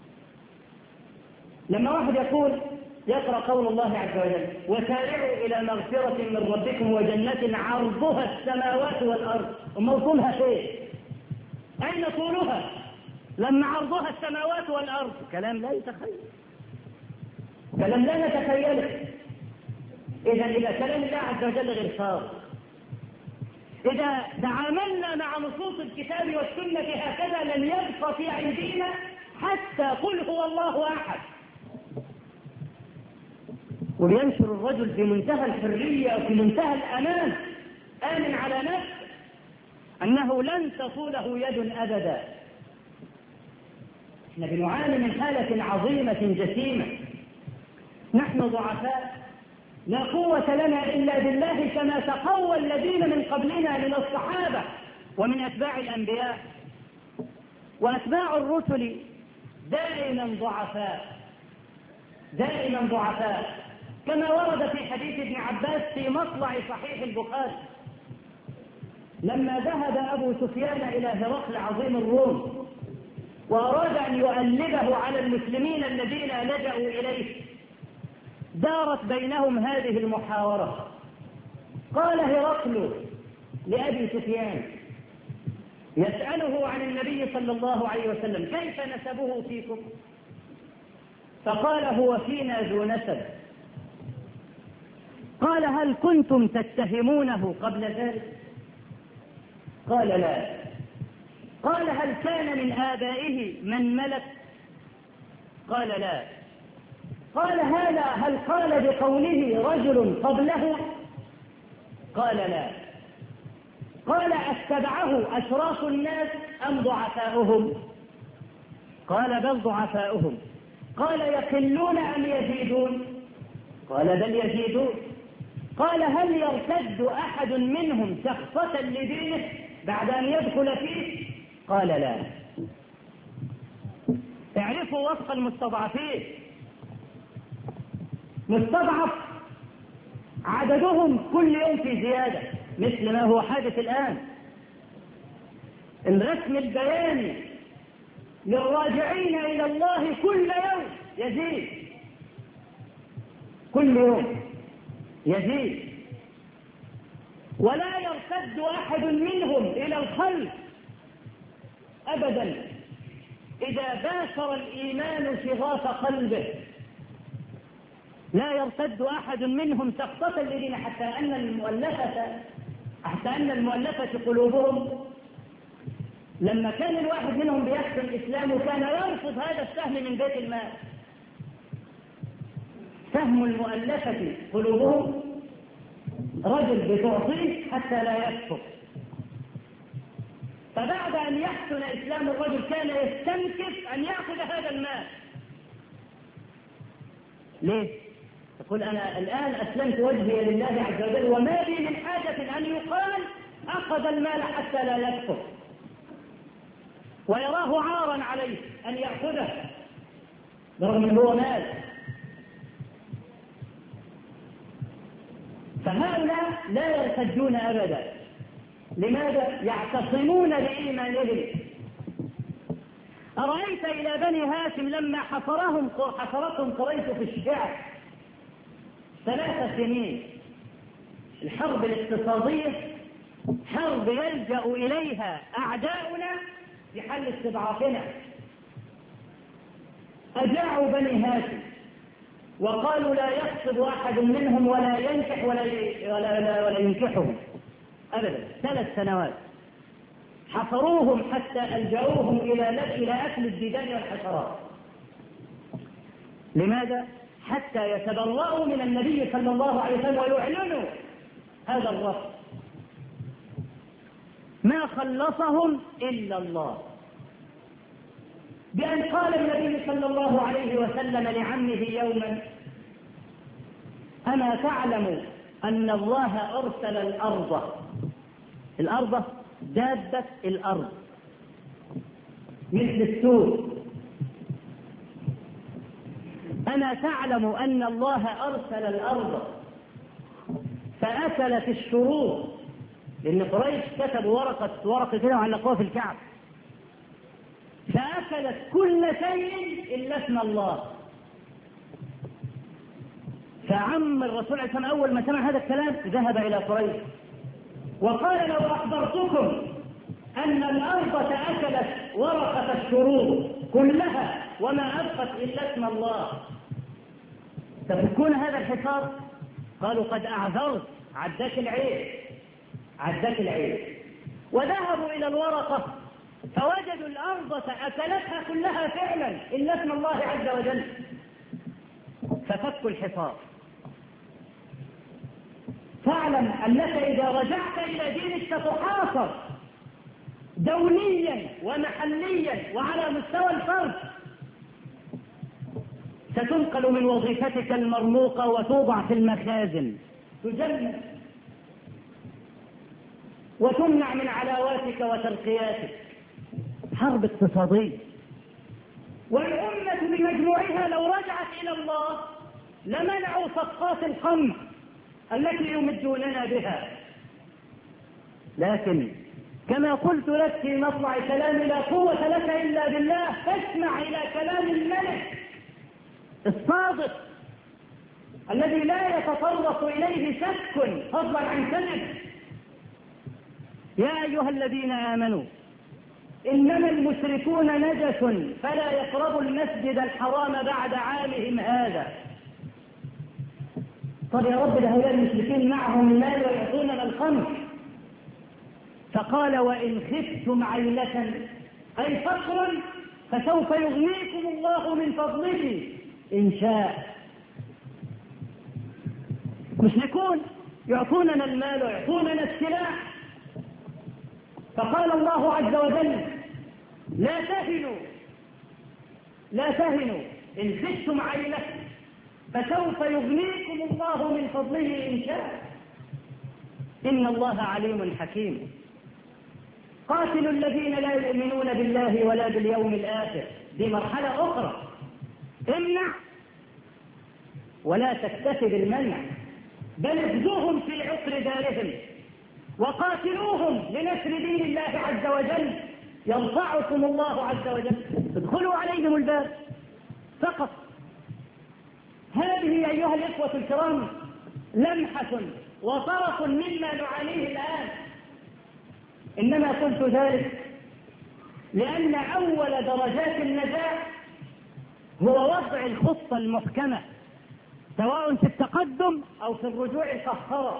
لما واحد يقول يقرأ قول الله عز وجل وسارعوا إلى مغفرة من ربكم وجنة عرضها السماوات والأرض، وموصولها فين؟ أين طولها؟ لما عرضها السماوات والأرض كلام لا يتخيل، كلام لا نتخيله. إذا إذا كلام الله عز وجل غير صادق، إذا تعاملنا مع نصوص الكتاب والسنة هكذا لن يبقى في أيدينا حتى قل هو الله أحد. وينشر الرجل في منتهى الحرية وفي منتهى الأمان آمن على نفسه أنه لن تصوله يد أبدا. احنا بنعاني من حالة عظيمة جسيمة، نحن ضعفاء لا قوة لنا إلا بالله كما تقوى الذين من قبلنا من الصحابة ومن أتباع الأنبياء. وأتباع الرسل دائما ضعفاء دائما ضعفاء كما ورد في حديث ابن عباس في مطلع صحيح البخاري لما ذهب أبو سفيان إلى هرقل عظيم الروم وأراد أن يؤلبه على المسلمين الذين لجأوا إليه، دارت بينهم هذه المحاورة. قال هرقل لأبي سفيان يسأله عن النبي صلى الله عليه وسلم كيف نسبه فيكم؟ فقال هو فينا ذو نسب. قال هل كنتم تتهمونه قبل ذلك؟ قال لا. قال هل كان من آبائه من ملك؟ قال لا. قال هذا هل قال بقوله رجل قبله؟ قال لا. قال أتبعه أشراف الناس أم ضعفاؤهم؟ قال بل ضعفاؤهم. قال يقلون أم يزيدون؟ قال بل يزيدون. قال هل يرتد أحد منهم سخطة لدينه بعد أن يدخل فيه؟ قال لا. اعرفوا وصف المستضعفين. مستضعف عددهم كل يوم في زيادة مثل ما هو حادث الآن. الرسم البياني للراجعين إلى الله كل يوم يزيد، كل يوم يزيد، ولا يرتد أحد منهم إلى الخلف أبدا إذا باشر الإيمان شغاف قلبه. لا يرتد أحد منهم سقطة لدين حتى أن المؤلفة حتى أن المؤلفة قلوبهم لما كان الواحد منهم بيحكي الإسلام كان يرفض هذا السهم من بيت المال. سهم المؤلفة قلوبهم رجل بتعطيه حتى لا يسقط. فبعد أن يحسن إسلام الرجل كان يستنكف أن يأخذ هذا المال. ليه؟ يقول أنا الآن أسلمت وجهي لله عز وجل وما بي من حاجة أن يقال أخذ المال حتى لا يسقط، ويراه عارا عليه أن يأخذه برغم أنه هو مال. فهؤلاء لا يرتدون أبدا. لماذا؟ يعتصمون بإيمانهم. أرأيت إلى بني هاشم لما حصرهم حصرتهم قريش في الشعب ثلاث سنين، الحرب الاقتصادية حرب يلجأ إليها أعداؤنا في حل استضعافنا. أجاعوا بني هاشم وقالوا لا يخطب أحد منهم ولا ينكح ولا ولا ولا ينكحهم أبدا. ثلاث سنوات حصروهم حتى ألجأوهم إلى إلى أكل الديدان والحشرات. لماذا؟ حتى يتبرؤوا من النبي صلى الله عليه وسلم ويعلنوا هذا الرفض. ما خلصهم إلا الله، بأن قال النبي صلى الله عليه وسلم لعمه يوما: أما تعلم أن الله أرسل الأرض، الأرض دابة الأرض مثل السور، أما تعلم أن الله أرسل الأرض فأكلت الشروط، لأن قريش كتبوا ورقة ورقة كده وعلقوها في الكعب، فأكلت كل شيء إلا اسم الله. فعم الرسول عليه الصلاة والسلام أول ما سمع هذا الكلام ذهب إلى قريش وقال: لو أخبرتكم أن الأرض أكلت ورقة الشروط كلها وما أبقت إلا اسم الله تفكون هذا الحصار؟ قالوا: قد أعذرت، عداك العيب عداك العيب. وذهبوا إلى الورقة فوجدوا الأرض أكلتها كلها فعلا إلا اسم الله عز وجل، ففكوا الحصار. فاعلم أنك إذا رجعت إلى دينك ستحاصر دوليا ومحليا وعلى مستوى الفرد، ستنقل من وظيفتك المرموقة وتوضع في المخازن، تجند وتمنع من علاواتك وترقياتك. حرب اقتصادية. والأمة بمجموعها لو رجعت إلى الله لمنعوا صفقات الخمر التي يمدوننا بها. لكن كما قلت لك في مطلع كلامي: لا قوة لك إلا بالله، فاسمع إلى كلام الملك الصادق الذي لا يتطرق إليه شك فضلا عن كذب. يا أيها الذين آمنوا إنما المشركون نجس فلا يقربوا المسجد الحرام بعد عامهم هذا. طب يا رب، ده هؤلاء المشركين معهم المال ويعطوننا الخمر. فقال: وإن خفتم عيلة أي فقرا فسوف يغنيكم الله من فضله إن شاء. مشركون يعطوننا المال ويعطوننا السلاح. فقال الله عز وجل: لا تهنوا لا تهنوا إن خفتم عيلة فسوف يغنيكم الله من فضله إن شاء، إن الله عليم حكيم. قاتلوا الذين لا يؤمنون بالله ولا باليوم الآخر، دي مرحلة أخرى. امنع ولا تكتسب المنع، بل اخذوهم في عقر دارهم وقاتلوهم لنشر دين الله عز وجل، يرفعكم الله عز وجل. ادخلوا عليهم الباب فقط. هذه أيها الإخوة الكرام لمحة وطرف مما نعانيه الآن. إنما قلت ذلك لأن أول درجات النجاح هو وضع الخطة المحكمة، سواء في التقدم أو في الرجوع القهقرة.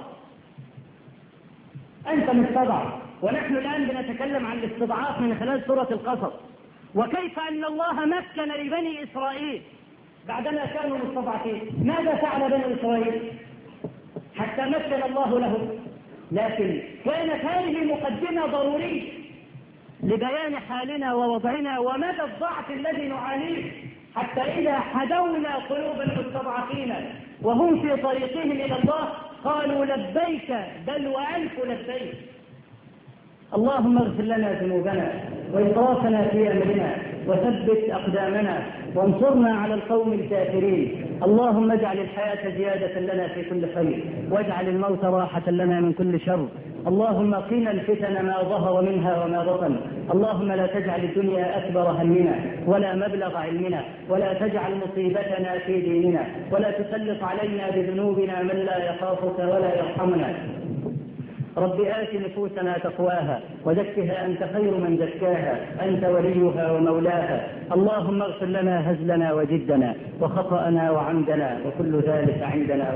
أنت مستضعف، ونحن الآن بنتكلم عن الاستضعاف من خلال سورة القصص، وكيف أن الله مكن لبني إسرائيل بعدما كانوا مستضعفين. ماذا فعل بني إسرائيل حتى مكن الله لهم؟ لكن كانت هذه مقدمة ضرورية لبيان حالنا ووضعنا ومدى الضعف الذي نعانيه، حتى إذا حدونا قلوب المستضعفين وهم في طريقهم إلى الله قالوا: لبيك بل وألف لبيك. اللهم اغفر لنا ذنوبنا وإسرافنا في أمرنا، وثبت أقدامنا وانصرنا على القوم الكافرين. اللهم اجعل الحياة زيادة لنا في كل خير، واجعل الموت راحة لنا من كل شر. اللهم قنا الفتن ما ظهر منها وما بطن. اللهم لا تجعل الدنيا أكبر همنا ولا مبلغ علمنا، ولا تجعل مصيبتنا في ديننا، ولا تسلط علينا بذنوبنا من لا يخافك ولا يرحمنا. رب آت نفوسنا تقواها وزكها أنت خير من زكاها، أنت وليها ومولاها. اللهم اغفر لنا هزلنا وجدنا وخطأنا وعمدنا وكل ذلك عندنا.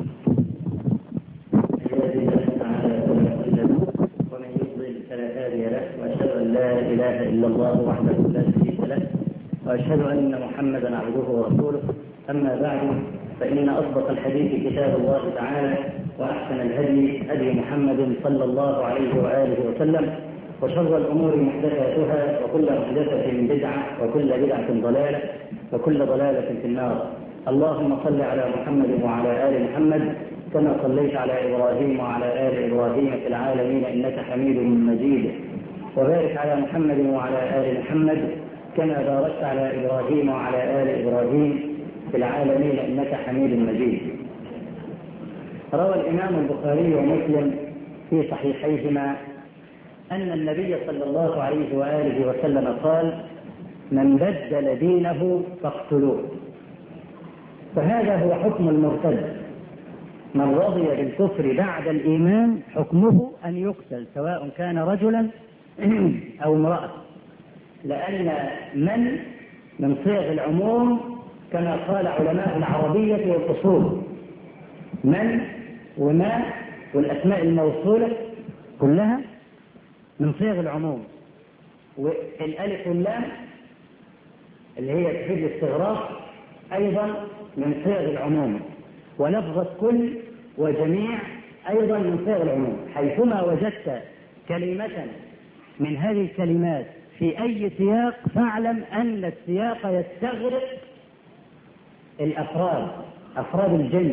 ومن يضلل فلا هادي له، وأشهد أن لا إله إلا الله وحده لا شريك له، وأشهد أن محمدا عبده ورسوله. أما بعد، فإن أصدق الحديث كتاب الله تعالى، وأحسن الهدي هدي محمد صلى الله عليه وآله وسلم، وشر الأمور محدثاتها، وكل محدثة بدعة، وكل بدعة ضلالة، وكل ضلالة في النار. اللهم صل على محمد وعلى آل محمد كما صليت على إبراهيم وعلى آل إبراهيم في العالمين إنك حميد مجيد، وبارك على محمد وعلى آل محمد كما باركت على إبراهيم وعلى آل إبراهيم في العالمين إنك حميد مجيد. روى الإمام البخاري ومسلم في صحيحيهما أن النبي صلى الله عليه وآله وسلم قال: من بدل دينه فاقتلوه. فهذا هو حكم المرتد، من رضي بالكفر بعد الإيمان حكمه أن يقتل، سواء كان رجلا أو امرأة، لأن من من صيغ العموم كما قال علماء العربية والأصول. من وما والأسماء الموصولة كلها من صيغ العموم، والألف واللام اللي هي تفيد الاستغراق أيضا من صيغ العموم، ولفظة كل وجميع أيضا من صيغ العموم. حيثما وجدت كلمة من هذه الكلمات في أي سياق فاعلم أن السياق يستغرق الأفراد، أفراد الجنس.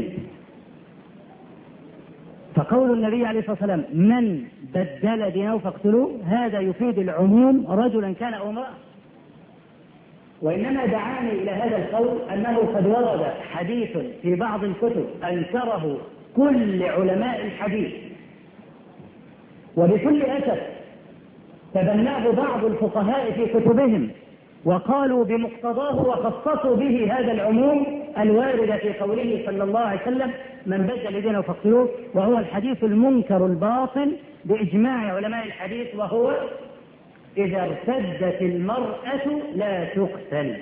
فقول النبي عليه الصلاة والسلام: من بدل دينه فاقتلوه، هذا يفيد العموم، رجلا كان أو امرأة. وإنما دعاني إلى هذا القول أنه قد ورد حديث في بعض الكتب أنكره كل علماء الحديث، وبكل أسف تبناه بعض الفقهاء في كتبهم وقالوا بمقتضاه وخصصوا به هذا العموم الوارد في قوله صلى الله عليه وسلم: من بدل دينه فاقتلوه، وهو الحديث المنكر الباطل بإجماع علماء الحديث، وهو: إذا ارتدت المرأة لا تقتل.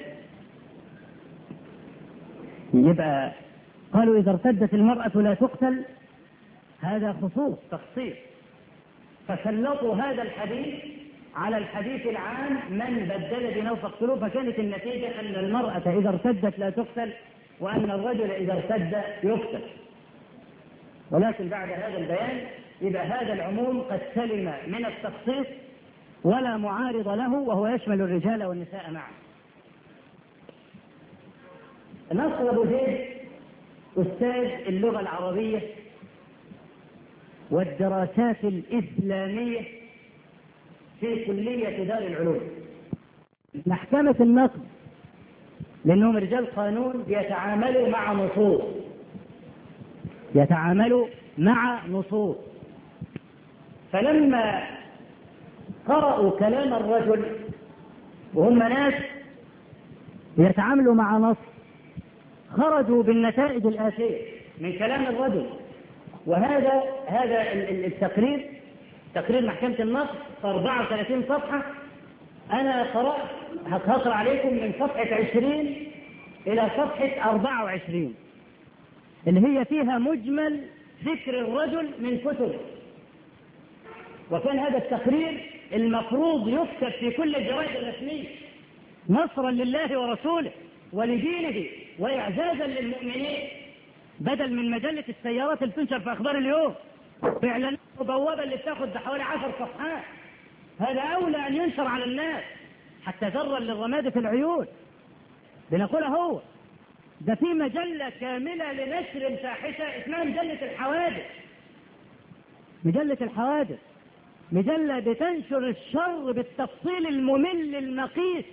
يبقى قالوا إذا ارتدت المرأة لا تقتل، هذا خصوص تخصيص، فسلطوا هذا الحديث على الحديث العام: من بدل دينه فاقتلوه، فكانت النتيجة أن المرأة إذا ارتدت لا تقتل، وأن الرجل إذا ارتد يقتل. ولكن بعد هذا البيان يبقى هذا العموم قد سلم من التخصيص ولا معارض له، وهو يشمل الرجال والنساء معا. نصر أبو زيد أستاذ اللغة العربية والدراسات الإسلامية في كلية دار العلوم، محكمة النقد، لأنهم رجال قانون يتعاملوا مع نصوص، يتعاملوا مع نصوص. فلما قرأوا كلام الرجل، وهم ناس يتعاملوا مع نص، خرجوا بالنتائج الآتية من كلام الرجل. وهذا هذا التقرير، تقرير محكمة النص أربعة وثلاثين صفحة. أنا قرأت، هقرأ عليكم من صفحة عشرين إلى صفحة أربعة وعشرين، اللي هي فيها مجمل ذكر الرجل من كتب. وكان هذا التقرير المفروض يكتب في كل الجرائد الرسمية نصرا لله ورسوله ولدينه وإعزازا للمؤمنين، بدل من مجلة السيارات اللي تنشر في أخبار اليوم بإعلانات مبوبة اللي بتاخد بحوالي عشر صفحات. هذا أولى أن ينشر على الناس حتى ذرا للرماد في العيون. بنقول هو ده في مجلة كاملة لنشر الفاحشة اسمها مجلة الحوادث، مجلة الحوادث مجلة بتنشر الشر بالتفصيل الممل المقيت،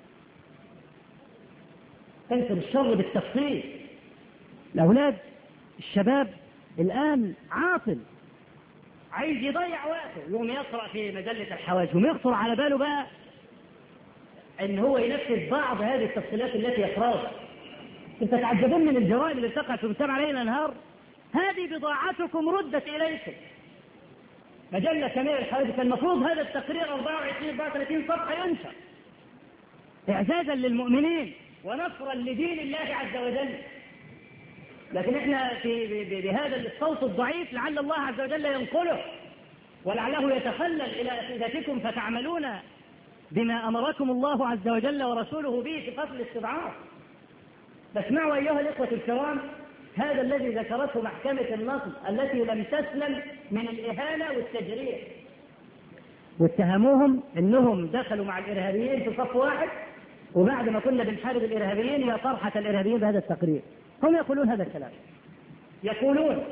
تنشر الشر بالتفصيل. الأولاد الشباب الآن عاطل، عايز يضيع وقته، يوم يقرأ في مجلة الحواجب ويخطر على باله بقى ان هو ينفذ بعض هذه التفصيلات التي يقرأها. انت تعجبون من الجرائم اللي تقع في المجتمع ليل نهار؟ هذه بضاعتكم ردت اليكم. مجلة سمير الحواجب كان المفروض هذا التقرير أربعة وعشرين أربعة وثلاثين صفحة ينشر اعزازا للمؤمنين ونصرا لدين الله عز وجل، لكن احنا في بهذا الصوت الضعيف لعل الله عز وجل ينقله ولعله يتخلل الى افئدتكم فتعملون بما امركم الله عز وجل ورسوله به في قتل الاستضعاف. فاسمعوا ايها الاخوه الكرام هذا الذي ذكرته محكمه النصب التي لم تسلم من الاهانه والتجريح، واتهموهم انهم دخلوا مع الارهابيين في صف واحد، وبعد ما كنا بنحارب الارهابيين يا فرحه الارهابيين بهذا التقرير. هم يقولون هذا الكلام، يقولون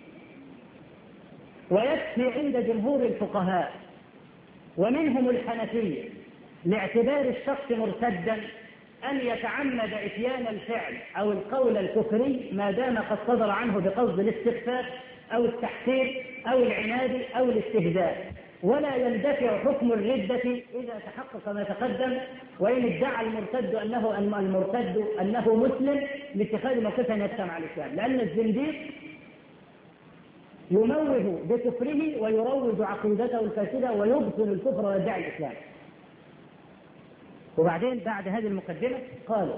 ويكفي عند جمهور الفقهاء ومنهم الحنفية لاعتبار الشخص مرتدا أن يتعمد إتيان الفعل أو القول الكفري ما دام قد صدر عنه بقصد الاستخفاف أو التحقير أو العناد أو الاستهزاء، ولا يندفع حكم الردة إذا تحقق ما تقدم، وإن ادعى المرتد أنه المرتد أنه مسلم لاتخاذ موقفا يتسع مع الإسلام، لأن الزنديق يموه بكفره ويروج عقيدته الفاسدة ويبطل الكفر ويدعي الإسلام. وبعدين بعد هذه المقدمة قالوا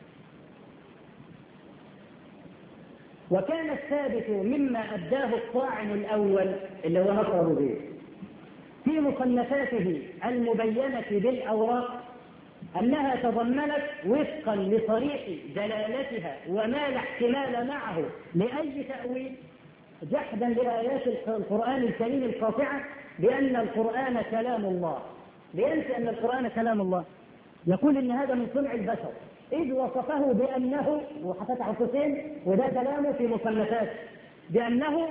وكان الثابت مما أداه الطاعن الأول اللي هو نصر به في مصنفاته المبينة بالأوراق أنها تضمنت وفقا لصريح دلالتها وما لا احتمال معه لأي تأويل جحدا لآيات القرآن الكريم القاطعة بأن القرآن كلام الله، بينسى أن القرآن كلام الله، يقول إن هذا من صنع البشر، إذ وصفه بأنه وحفتح حسين وده كلامه في مصنفاته بأنه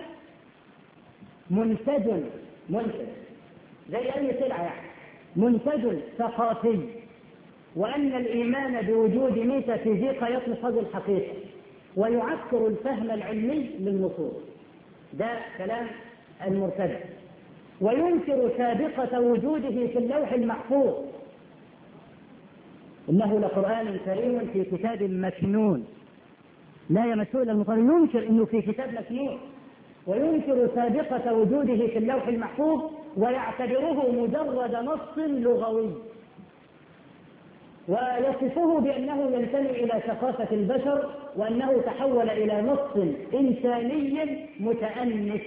منتج منتج زي أي سلعة يعني منتج ثقافي، وأن الإيمان بوجود ميتافيزيقا يطلق هذه الحقيقة ويعكر الفهم العلمي للنصوص. ده كلام المرتد. وينكر سابقة وجوده في اللوح المحفوظ، إنه لقرآن كريم في كتاب مكنون لا يمسه إلا المطهرون، ينكر إنه في كتاب مكنون، وينكر سابقة وجوده في اللوح المحفوظ ويعتبره مجرد نص لغوي، ويصفه بأنه ينتمي إلى ثقافة البشر وأنه تحول إلى نص إنساني متأنس،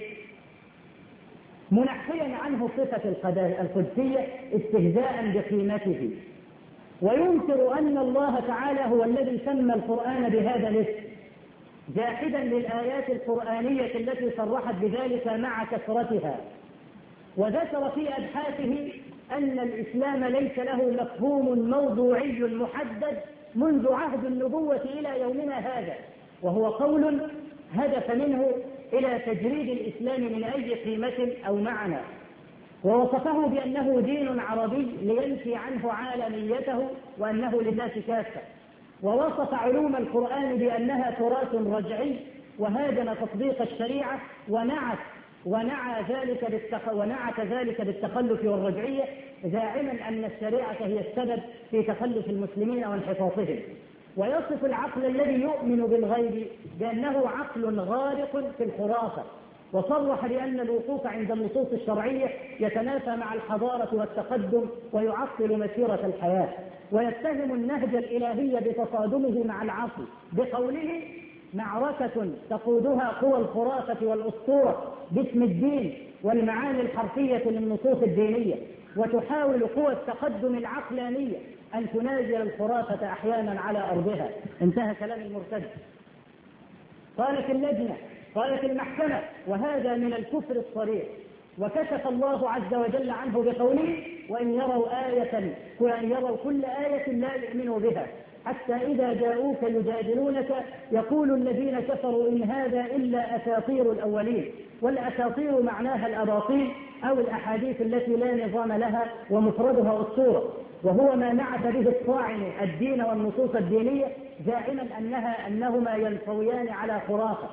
منحيا عنه صفة القدسية استهزاء بقيمته. وينكر أن الله تعالى هو الذي سمى القرآن بهذا الاسم، جاحدا للآيات القرآنية التي صرحت بذلك مع كثرتها. وذكر في أبحاثه أن الإسلام ليس له مفهوم موضوعي محدد منذ عهد النبوة إلى يومنا هذا، وهو قول هدف منه إلى تجريد الإسلام من أي قيمة أو معنى، ووصفه بأنه دين عربي لينفي عنه عالميته وأنه للناس كافة، ووصف علوم القرآن بأنها تراث رجعي وهاجم تطبيق الشريعة ونعت ونعى ذلك بالتخ... ونعت ذلك بالتخلف والرجعية، زاعما أن الشريعة هي السبب في تخلف المسلمين وانحطاطهم. ويصف العقل الذي يؤمن بالغيب بأنه عقل غارق في الخرافة، وصرح بأن الوقوف عند النصوص الشرعية يتنافى مع الحضارة والتقدم ويعطل مسيرة الحياة، ويتهم النهج الإلهي بتصادمه مع العقل بقوله معركة تقودها قوى الخرافة والأسطورة باسم الدين والمعاني الحرفية للنصوص الدينية، وتحاول قوى التقدم العقلانية أن تنازل الخرافة أحيانا على أرضها. انتهى كلام المرتد. قالت اللجنة قالت المحكمة وهذا من الكفر الصريح، وكشف الله عز وجل عنه بقوله وإن يروا آية وإن يروا كل آية لا يؤمنوا بها حتى إذا جاءوك يجادلونك يقول الذين كفروا إن هذا إلا أساطير الأولين. والأساطير معناها الأباطيل أو الأحاديث التي لا نظام لها ومفردها أسطورة، وهو ما نعت به الطاعن الدين والنصوص الدينية زاعما أنها أنهما ينطويان على خرافة.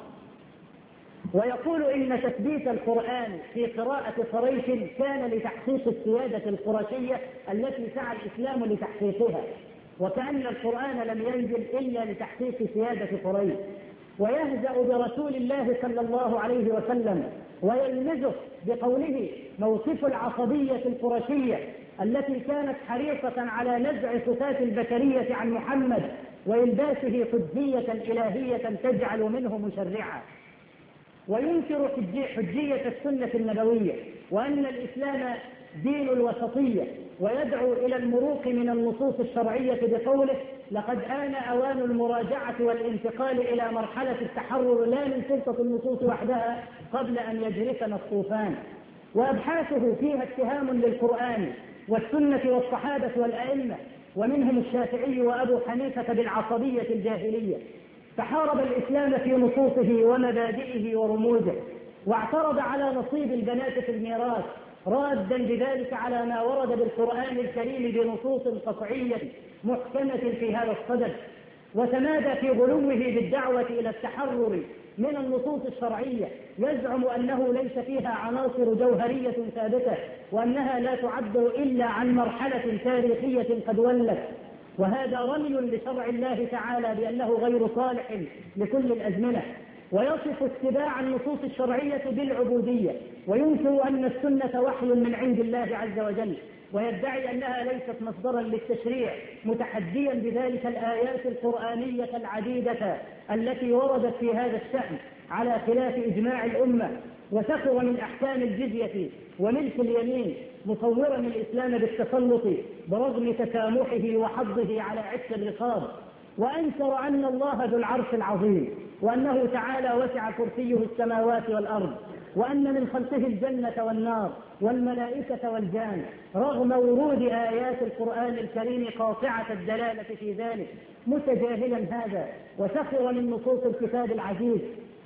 ويقول إن تثبيت القرآن في قراءة قريش كان لتحقيق السيادة القرشية التي سعى الإسلام لتحقيقها، وكأن القرآن لم ينزل إلا لتحقيق سيادة قريش. ويهزأ برسول الله صلى الله عليه وسلم ويلمزه بقوله موقف العصبية القرشية التي كانت حريصة على نزع صفات البشرية عن محمد وإلباسه حجية إلهية تجعل منه مشرعا. وينكر حجية السنة النبوية وأن الإسلام دين الوسطية، ويدعو إلى المروق من النصوص الشرعية بقوله لقد آن أوان المراجعة والانتقال إلى مرحلة التحرر لا من سلطة النصوص وحدها قبل أن يجرفنا الطوفان. وأبحاثه فيها اتهام للقرآن والسنة والصحابة والأئمة، ومنهم الشافعي وأبو حنيفة بالعصبية الجاهلية. فحارب الإسلام في نصوصه ومبادئه ورموزه، واعترض على نصيب البنات في الميراث رادا بذلك على ما ورد بالقرآن الكريم بنصوص قطعية محكمة في هذا الصدد. وتمادى في غلوه بالدعوة إلى التحرر من النصوص الشرعية، يزعم أنه ليس فيها عناصر جوهرية ثابتة، وأنها لا تعبر إلا عن مرحلة تاريخية قد ولت. وهذا رمي لشرع الله تعالى بأنه غير صالح لكل الأزمنة. ويصف اتباع النصوص الشرعية بالعبودية، وينكر أن السنة وحي من عند الله عز وجل، ويدعي أنها ليست مصدرا للتشريع، متحديا بذلك الآيات القرآنية العديدة التي وردت في هذا الشأن على خلاف إجماع الأمة. وسخر من أحكام الجزية وملك اليمين، مصورا الإسلام بالتسلط برغم تسامحه وحضه على عتق الرقاب. وأنكر أن الله ذو العرش العظيم، وأنه تعالى وسع كرسيه السماوات والأرض، وأن من خلقه الجنة والنار والملائكة والجان، رغم ورود آيات القرآن الكريم قاطعة الدلالة في ذلك، متجاهلا هذا. وسخر من نصوص الكتاب العزيز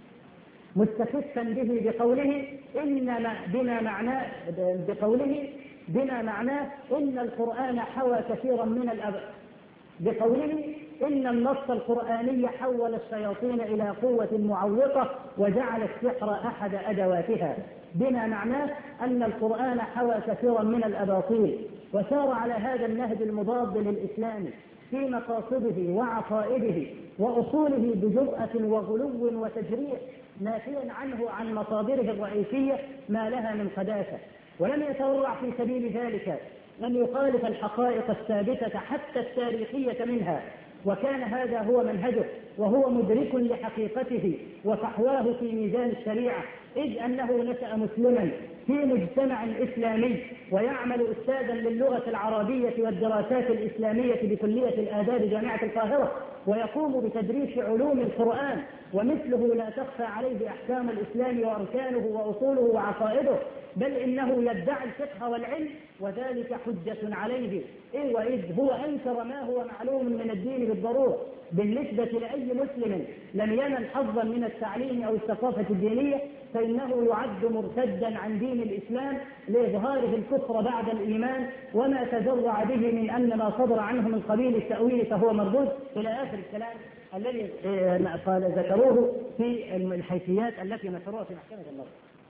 مستخفا به بقوله إنما بما معناه بقوله بما معناه إن القرآن حوى كثيرا من الأب بقوله إن النص القرآني حول الشياطين إلى قوة معوقة وجعل السحر أحد أدواتها، بما معناه أن القرآن حوى كثيرا من الأباطيل. وسار على هذا النهج المضاد للإسلام في مقاصده وعقائده وأصوله بجرأة وغلو وتجريح، نافيا عنه عن مصادره الرئيسية ما لها من قداسة. ولم يتورع في سبيل ذلك أن يخالف الحقائق الثابتة حتى التاريخية منها، وكان هذا هو منهجه، وهو مدرك لحقيقته وفحواه في ميزان الشريعة، إذ أنه نشأ مسلما في مجتمع إسلامي، ويعمل أستاذا للغة العربية والدراسات الإسلامية بكلية الآداب جامعة القاهرة، ويقوم بتدريس علوم القرآن، ومثله لا تخفى عليه أحكام الإسلام وأركانه وأصوله وعقائده، بل إنه يدعي الفقه والعلم، وذلك حجة عليه، إيه وإذ هو أنكر ما هو معلوم من الدين بالضرورة بالنسبة لأي مسلم لم ينل حظا من التعليم أو الثقافة الدينية، فإنه يعد مرتدا عن دين الإسلام لإظهاره الكفر بعد الإيمان، وما تجرع به من أن ما صدر عنه من قبيل التأويل فهو مردود، إلى آخر الكلام الذي قال ذكروه في الحيثيات التي نشروها في محكمة النظر.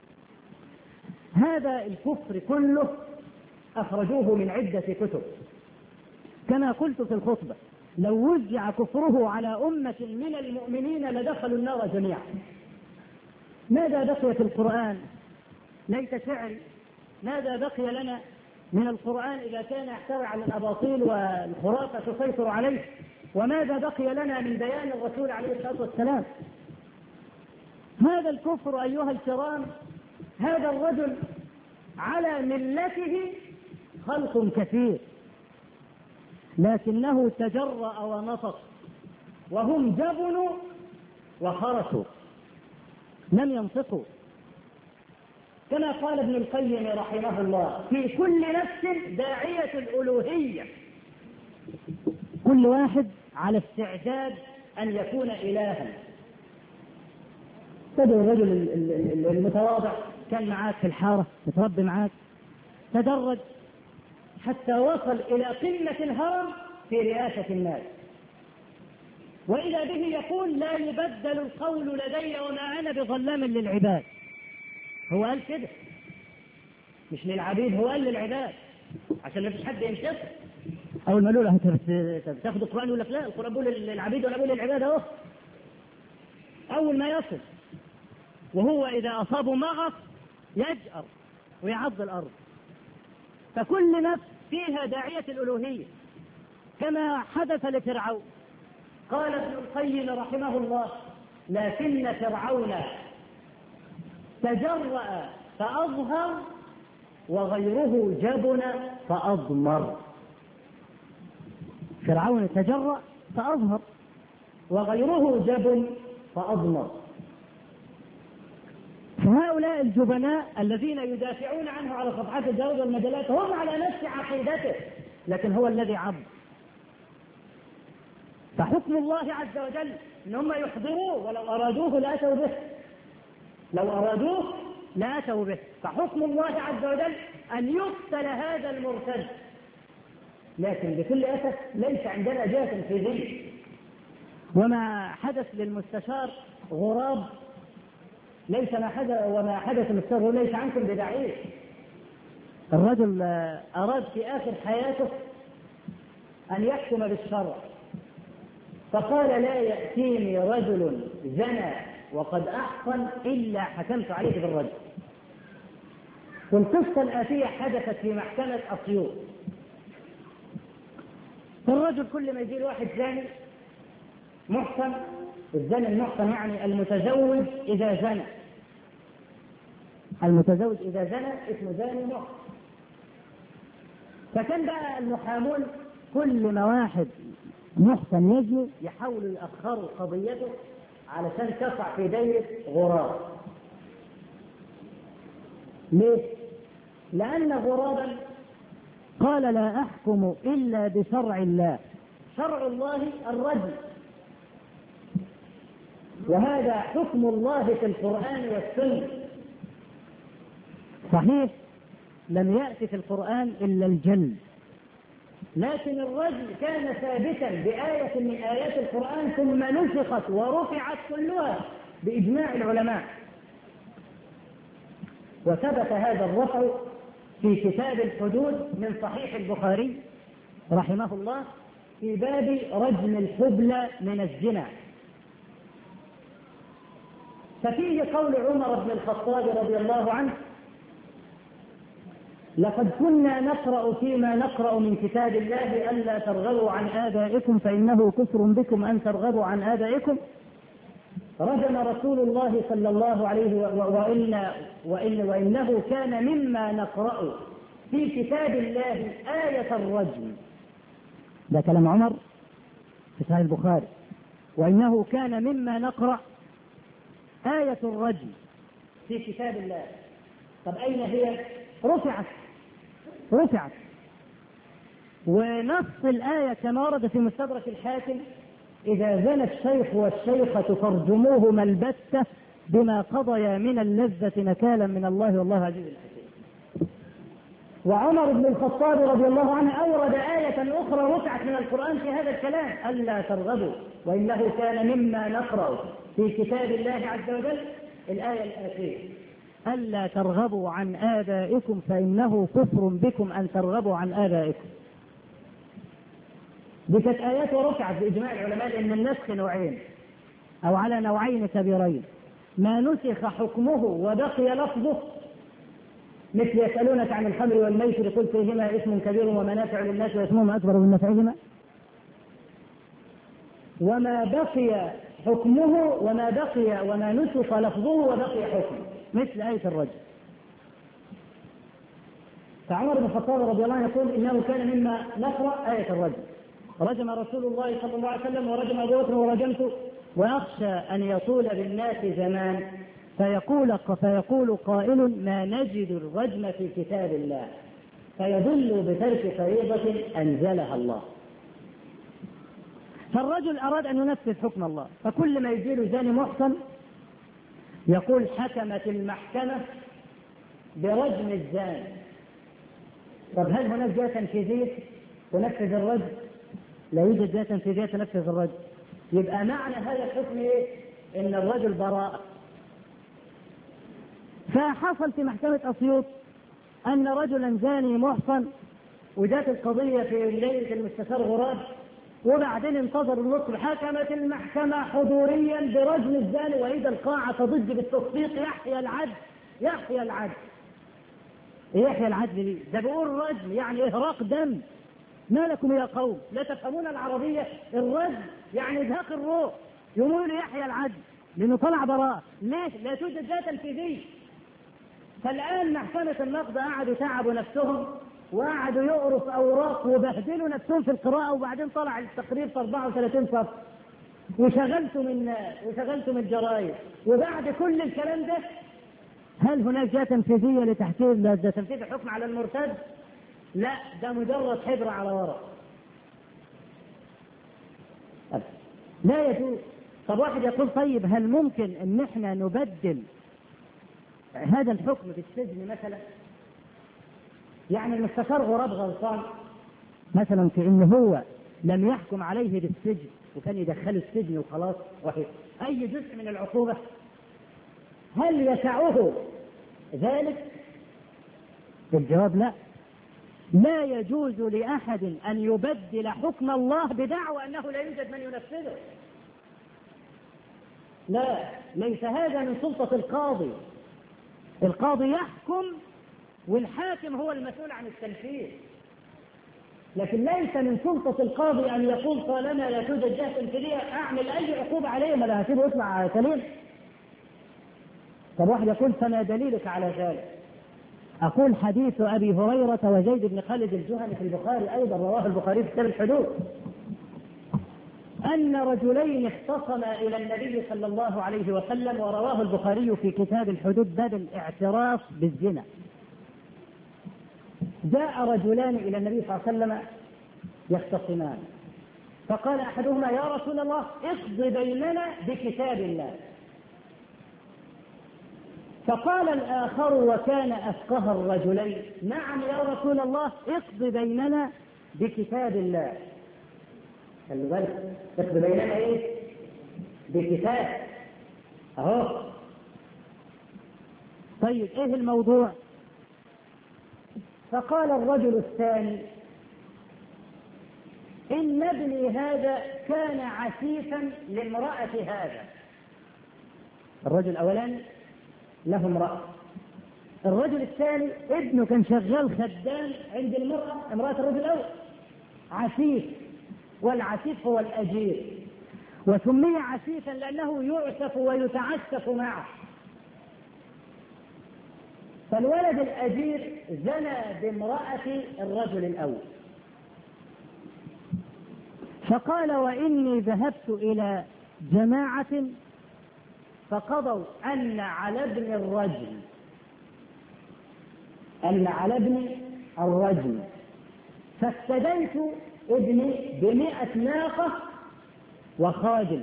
هذا الكفر كله أخرجوه من عدة كتب، كما قلت في الخطبة لو وزع كفره على أمة من المؤمنين لدخلوا النار جميعا. ماذا بقي في القرآن؟ ليت شعري، ماذا بقي لنا من القرآن إذا كان يحتوي على الأباطيل والخرافة تسيطر عليه؟ وماذا بقي لنا من بيان الرسول عليه الصلاة والسلام؟ هذا الكفر أيها الكرام، هذا الرجل على ملته خلق كثير، لكنه تجرأ ونطق، وهم جبنوا وخرسوا لم ينطقوا. كما قال ابن القيم رحمه الله في كل نفس داعية الألوهية، كل واحد على استعداد أن يكون إلها. تدعو الرجل المتواضع كان معاك في الحارة متربي معاك، تدرج حتى وصل إلى قمة الهرم في رئاسة الناس، وإذا به يقول لا يبدل القول لدي وما أنا بظلام للعباد. هو قال كده مش للعبيد، هو قال للعباد عشان ما فيش حد ينتصر. أول ما قالوا له تاخد القرآن يقول لك لا، القرآن بيقول للعبيد ولا بيقول للعباد. أهو أول ما يصل وهو إذا أصابه مغص يجأر ويعض الأرض. فكل نفس فيها داعية الألوهية كما حدث لفرعون. قال ابن القيم رحمه الله: لكن فرعون تجرأ فأظهر وغيره جبن فأضمر. فرعون تجرأ فأظهر وغيره جبن فأضمر. فهؤلاء الجبناء الذين يدافعون عنه على صفحات الجرائد والمجلات هم على نفس عقيدته، لكن هو الذي عض. فحكم الله عز وجل ان هم يحضروه، ولو ارادوه لاتوا به، لو ارادوه لاتوا به. فحكم الله عز وجل ان يقتل هذا المرتد، لكن بكل اسف ليس عندنا جهة في ذلك. وما حدث للمستشار غراب ليس ما حدث، وما حدث للمستشار ليس عنكم بدعيل. الرجل اراد في اخر حياته ان يحكم بالشرع، فقال: لا يأتيني رجل زنى وقد أحصن إلا حكمت عليه بالرجل. والقصة الآتية حدثت في محكمة أسيوط. فالرجل كل ما يجي واحد زاني محصن، الزاني المحصن يعني المتزوج إذا زنى، المتزوج إذا زنى اسمه زاني محصن. فكان بقى المحامون كل ما واحد محسن يجي يحاولوا يأخروا قضيته علشان تقع في دايرة غراب. ليه؟ لأن غرابا قال: لا أحكم إلا بشرع الله. شرع الله الرجم، وهذا حكم الله في القرآن والسنة. صحيح لم يأتي في القرآن إلا الجلد، لكن الرجم كان ثابتا بآية من آيات القرآن ثم نسخت ورفعت كلها بإجماع العلماء. وثبت هذا الرفع في كتاب الحدود من صحيح البخاري رحمه الله في باب رجم الحبلى من الزنا. ففيه قول عمر بن الخطاب رضي الله عنه: لقد كنا نقرأ فيما نقرأ من كتاب الله ألا ترغبوا عن آبائكم فإنه كفر بكم أن ترغبوا عن آبائكم. رجم رسول الله صلى الله عليه وإن وإن وإنه كان مما نقرأ في كتاب الله آية الرجم. ده كلام عمر في صحيح البخاري. وإنه كان مما نقرأ آية الرجم في كتاب الله. طب أين هي؟ رفعت رفعت ونص الآية كما ورد في مستدرك الحاكم: إذا زنى الشيخ والشيخة فارجموهما البتة بما قضيا من اللذة نكالا من الله والله عزيز حكيم. وعمر بن الخطاب رضي الله عنه أورد آية أخرى رفعت من القرآن في هذا الكلام: ألا ترغبوا وإنه كان مما نقرأ في كتاب الله عز وجل. الآية الآتية: ألا ترغبوا عن آبائكم فإنه كفر بكم أن ترغبوا عن آبائكم. دي كانت آيات ورفعت بإجماع العلماء لأن النسخ نوعين أو على نوعين كبيرين: ما نسخ حكمه وبقي لفظه، مثل يسألونك عن الخمر والميسر قل فيهما اسم كبير ومنافع للناس واسمهما أكبر من نفعهما. وما بقي حكمه وما بقي وما نسخ لفظه وبقي حكمه، مثل آية الرجم. فعمر بن الخطاب رضي الله عنه يقول: إنه كان مما نقرأ آية الرجم. رجم رسول الله صلى الله عليه وسلم ورجم أبو بكر ورجمته، وأخشى أن يطول بالناس زمان فيقول فيقول قائل: ما نجد الرجم في كتاب الله، فيدل بترك فريضة أنزلها الله. فالرجل أراد أن ينفذ حكم الله، فكل ما يجيله زاني محصن يقول حكمت المحكمة برجم الزاني. طب هل هناك جهة تنفيذية تنفذ الرجم؟ لا يوجد جهة تنفيذية تنفذ الرجم. يبقى معنى هذا الحكم إيه؟ إن الرجل براء. فحصل في محكمة أسيوط أن رجلا زاني محصن، وجات القضية في ليلة المستشار غراب، وبعدين انتظر النصر، حكمت المحكمة حضوريا برجم الزاني، وإذا القاعة تضج بالتصفيق يحيى العدل يحيى العدل. يحيى العدل ليه؟ ده بيقول رجم يعني إهراق دم. ما لكم يا قوم لا تفهمون العربية؟ الرجم يعني إزهاق الروح، يقولوا يحيى العدل لأنه طلع براءة. ليه؟ لا توجد جهة تنفيذية. فالآن محكمة النقض قعدوا تعبوا نفسهم وقعدوا يقروا في أوراق وبهدلوا نفسهم في القراءة، وبعدين طلع التقرير في أربعة وثلاثين صفحة، وشغلتم الناس وشغلتم الجرايد. وبعد كل الكلام ده هل هناك جهة تنفيذية لتحكيم لتنفيذ الحكم على المرتد؟ لا، ده مجرد حبر على ورق. لا يجوز. طب واحد يقول طيب هل ممكن ان احنا نبدل هذا الحكم في السجن مثلا؟ يعني المستشار غراب غلطان مثلا في ان هو لم يحكم عليه بالسجن وكان يدخله السجن وخلاص، وحيد اي جزء من العقوبة، هل يسعه ذلك؟ الجواب لا. لا يجوز لأحد أن يبدل حكم الله بدعوى أنه لا يوجد من ينفذه. لا، ليس هذا من سلطة القاضي. القاضي يحكم والحاكم هو المسؤول عن التنفيذ، لكن ليس من سلطة القاضي أن يقول طالما لا توجد جهة تنفيذية أعمل أي عقوبة عليه، ما لا هسيبه يطلع سليم. طب واحد يقول فما دليلك على ذلك؟ أقول حديث أبي هريرة وزيد بن خالد الجهني في البخاري، أيضا رواه البخاري في كتاب الحدود، أن رجلين اختصما إلى النبي صلى الله عليه وسلم، ورواه البخاري في كتاب الحدود باب الاعتراف بالزنا. جاء رجلان إلى النبي صلى الله عليه وسلم يختصمان، فقال أحدهما يا رسول الله اقض بيننا بكتاب الله. فقال الآخر وكان أفقه الرجلين نعم يا رسول الله اقض بيننا بكتاب الله. خلي بالك، اقض بيننا ايه؟ بكتاب. اهو. طيب ايه الموضوع؟ فقال الرجل الثاني إن ابني هذا كان عسيفا لامرأة هذا. الرجل الأولاني له امرأة، الرجل الثاني ابنه كان شغال خدام عند المرأة امرأة الرجل الأول، عسيف، والعسيف هو الأجير، وسمي عسيفا لأنه يعسف ويتعسف معه. فالولد الأجير زنى بامرأة الرجل الأول، فقال وإني ذهبت إلى جماعة فقضوا أن على ابن الرجل أن على ابن الرجل فافتديت ابني بمئة ناقة وخادم.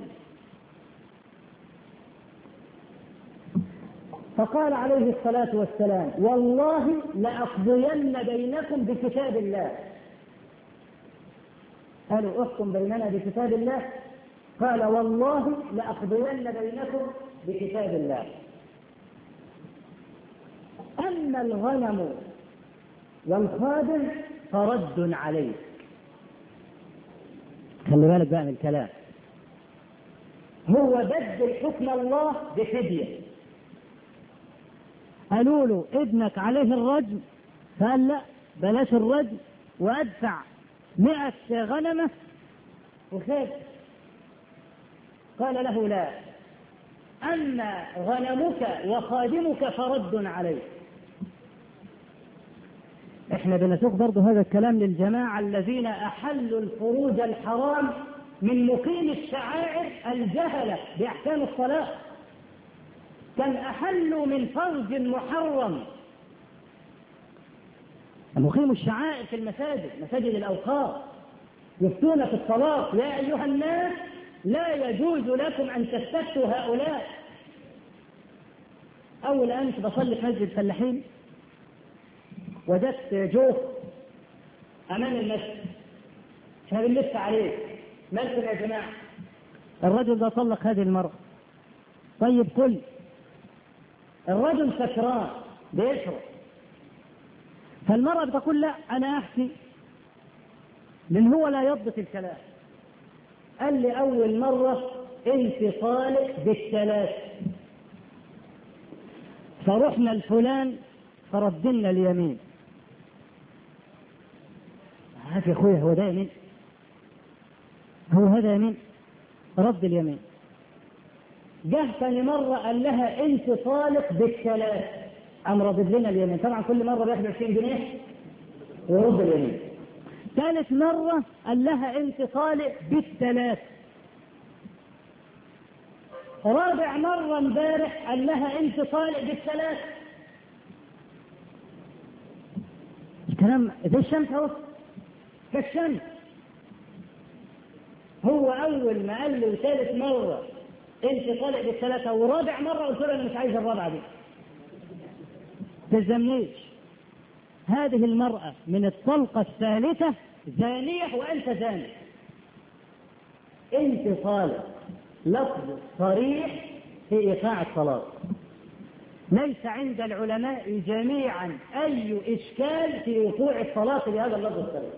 فقال عليه الصلاة والسلام والله لأقضين بينكم بكتاب الله. قالوا احكم بيننا بكتاب الله، قال والله لأقضين بينكم بكتاب الله. أما الغنم والخادم فرد عليه. خلي بالك بقى من الكلام، هو بدل حكم الله بفدية. قالوا له ابنك عليه الرجم، فقال لا بلاش الرجم وادفع مئة غنمة وخير. قال له لا، أما غنمك وخادمك فرد عليك. احنا بنسوق برضه هذا الكلام للجماعة الذين أحلوا الفروج الحرام من مقيم الشعائر الجهلة بأحكام الصلاة، كان أحلوا من فرج محرم. مقيم الشعائر في المساجد، مساجد الأوقاف، يفتون في الطلاق. يا أيها الناس لا يجوز لكم أن تستفتوا هؤلاء. أول أمس بصلي في مسجد الفلاحين وجدت جوف أمام المسجد، احنا بنلف عليه، مالكم يا جماعة؟ الرجل ده طلق هذه المرأة. طيب كل الرجل سكران بيشرب، فالمرأة بتقول لا أنا أحكي، لأن هو لا يضبط الكلام. قال لي أول مرة أنت طالق بالثلاث، فرحنا الفلان فردنا اليمين. هات يا أخويا، هو ده يمين؟ هو هذا يمين؟ رد اليمين. جه ثاني مرة قال لها أنت طالق بالثلاث، قام ردد لنا اليمين. طبعا كل مرة بياخد عشرين جنيه ورد اليمين. ثالث مرة قال لها أنت طالق بالثلاث. رابع مرة امبارح قال لها أنت طالق بالثلاث. الكلام زي الشمس اهو، كالشمس. هو أول ما قال له ثالث مرة أنت طالق بالثلاثة، ورابع مرة قلت له أنا مش عايز الرابعة دي، تلزمنيش. هذه المرأة من الطلقة الثالثة زانية وأنت زاني. أنت طالق، لفظ صريح في إيقاع الطلاق. ليس عند العلماء جميعا أي إشكال في وقوع الطلاق بهذا اللفظ الصريح،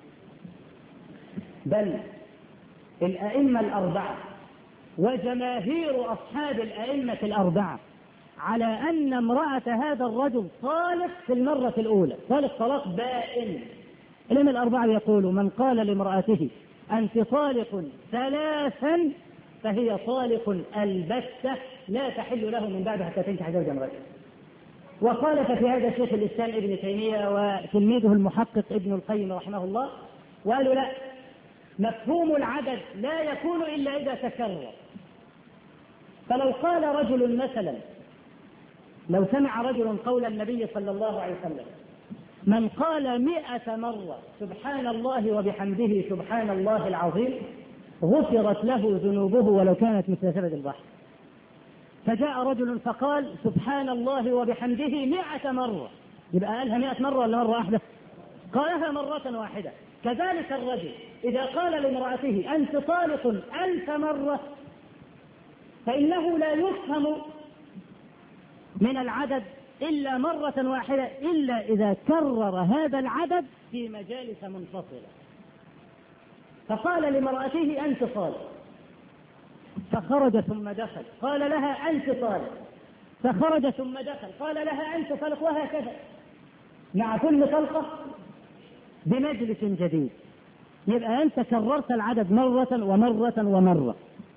بل الأئمة الأربعة وجماهير أصحاب الأئمة الأربعة على أن امرأة هذا الرجل طالق في المرة الأولى، طالق طلاق بائن. الأئمة الأربعة يقولوا من قال لامرأته أنت طالق ثلاثا فهي طالق البتة، لا تحل له من بعد حتى تنكح زوجا غيره. وخالف في هذا شيخ الإسلام ابن تيمية وتلميذه المحقق ابن القيم رحمه الله، وقالوا لا، مفهوم العدد لا يكون إلا إذا تكرر. فلو قال رجل مثلا، لو سمع رجل قول النبي صلى الله عليه وسلم من قال مئة مرة سبحان الله وبحمده سبحان الله العظيم غفرت له ذنوبه ولو كانت مثل زبد البحر. فجاء رجل فقال سبحان الله وبحمده مئة مرة، يبقى قالها مئة مرة ولا مرة واحدة؟ قالها مرة واحدة. كذلك الرجل إذا قال لامرأته أنت طالق ألف مرة فإنه لا يفهم من العدد إلا مرة واحدة، إلا إذا كرر هذا العدد في مجالس منفصلة. فقال لامرأته أنت طالق، فخرج ثم دخل قال لها أنت طالق، فخرج ثم دخل قال لها أنت طالق، وهكذا مع كل طلقة بمجلس جديد. يبقى أنت كررت العدد مرة ومرة ومرة.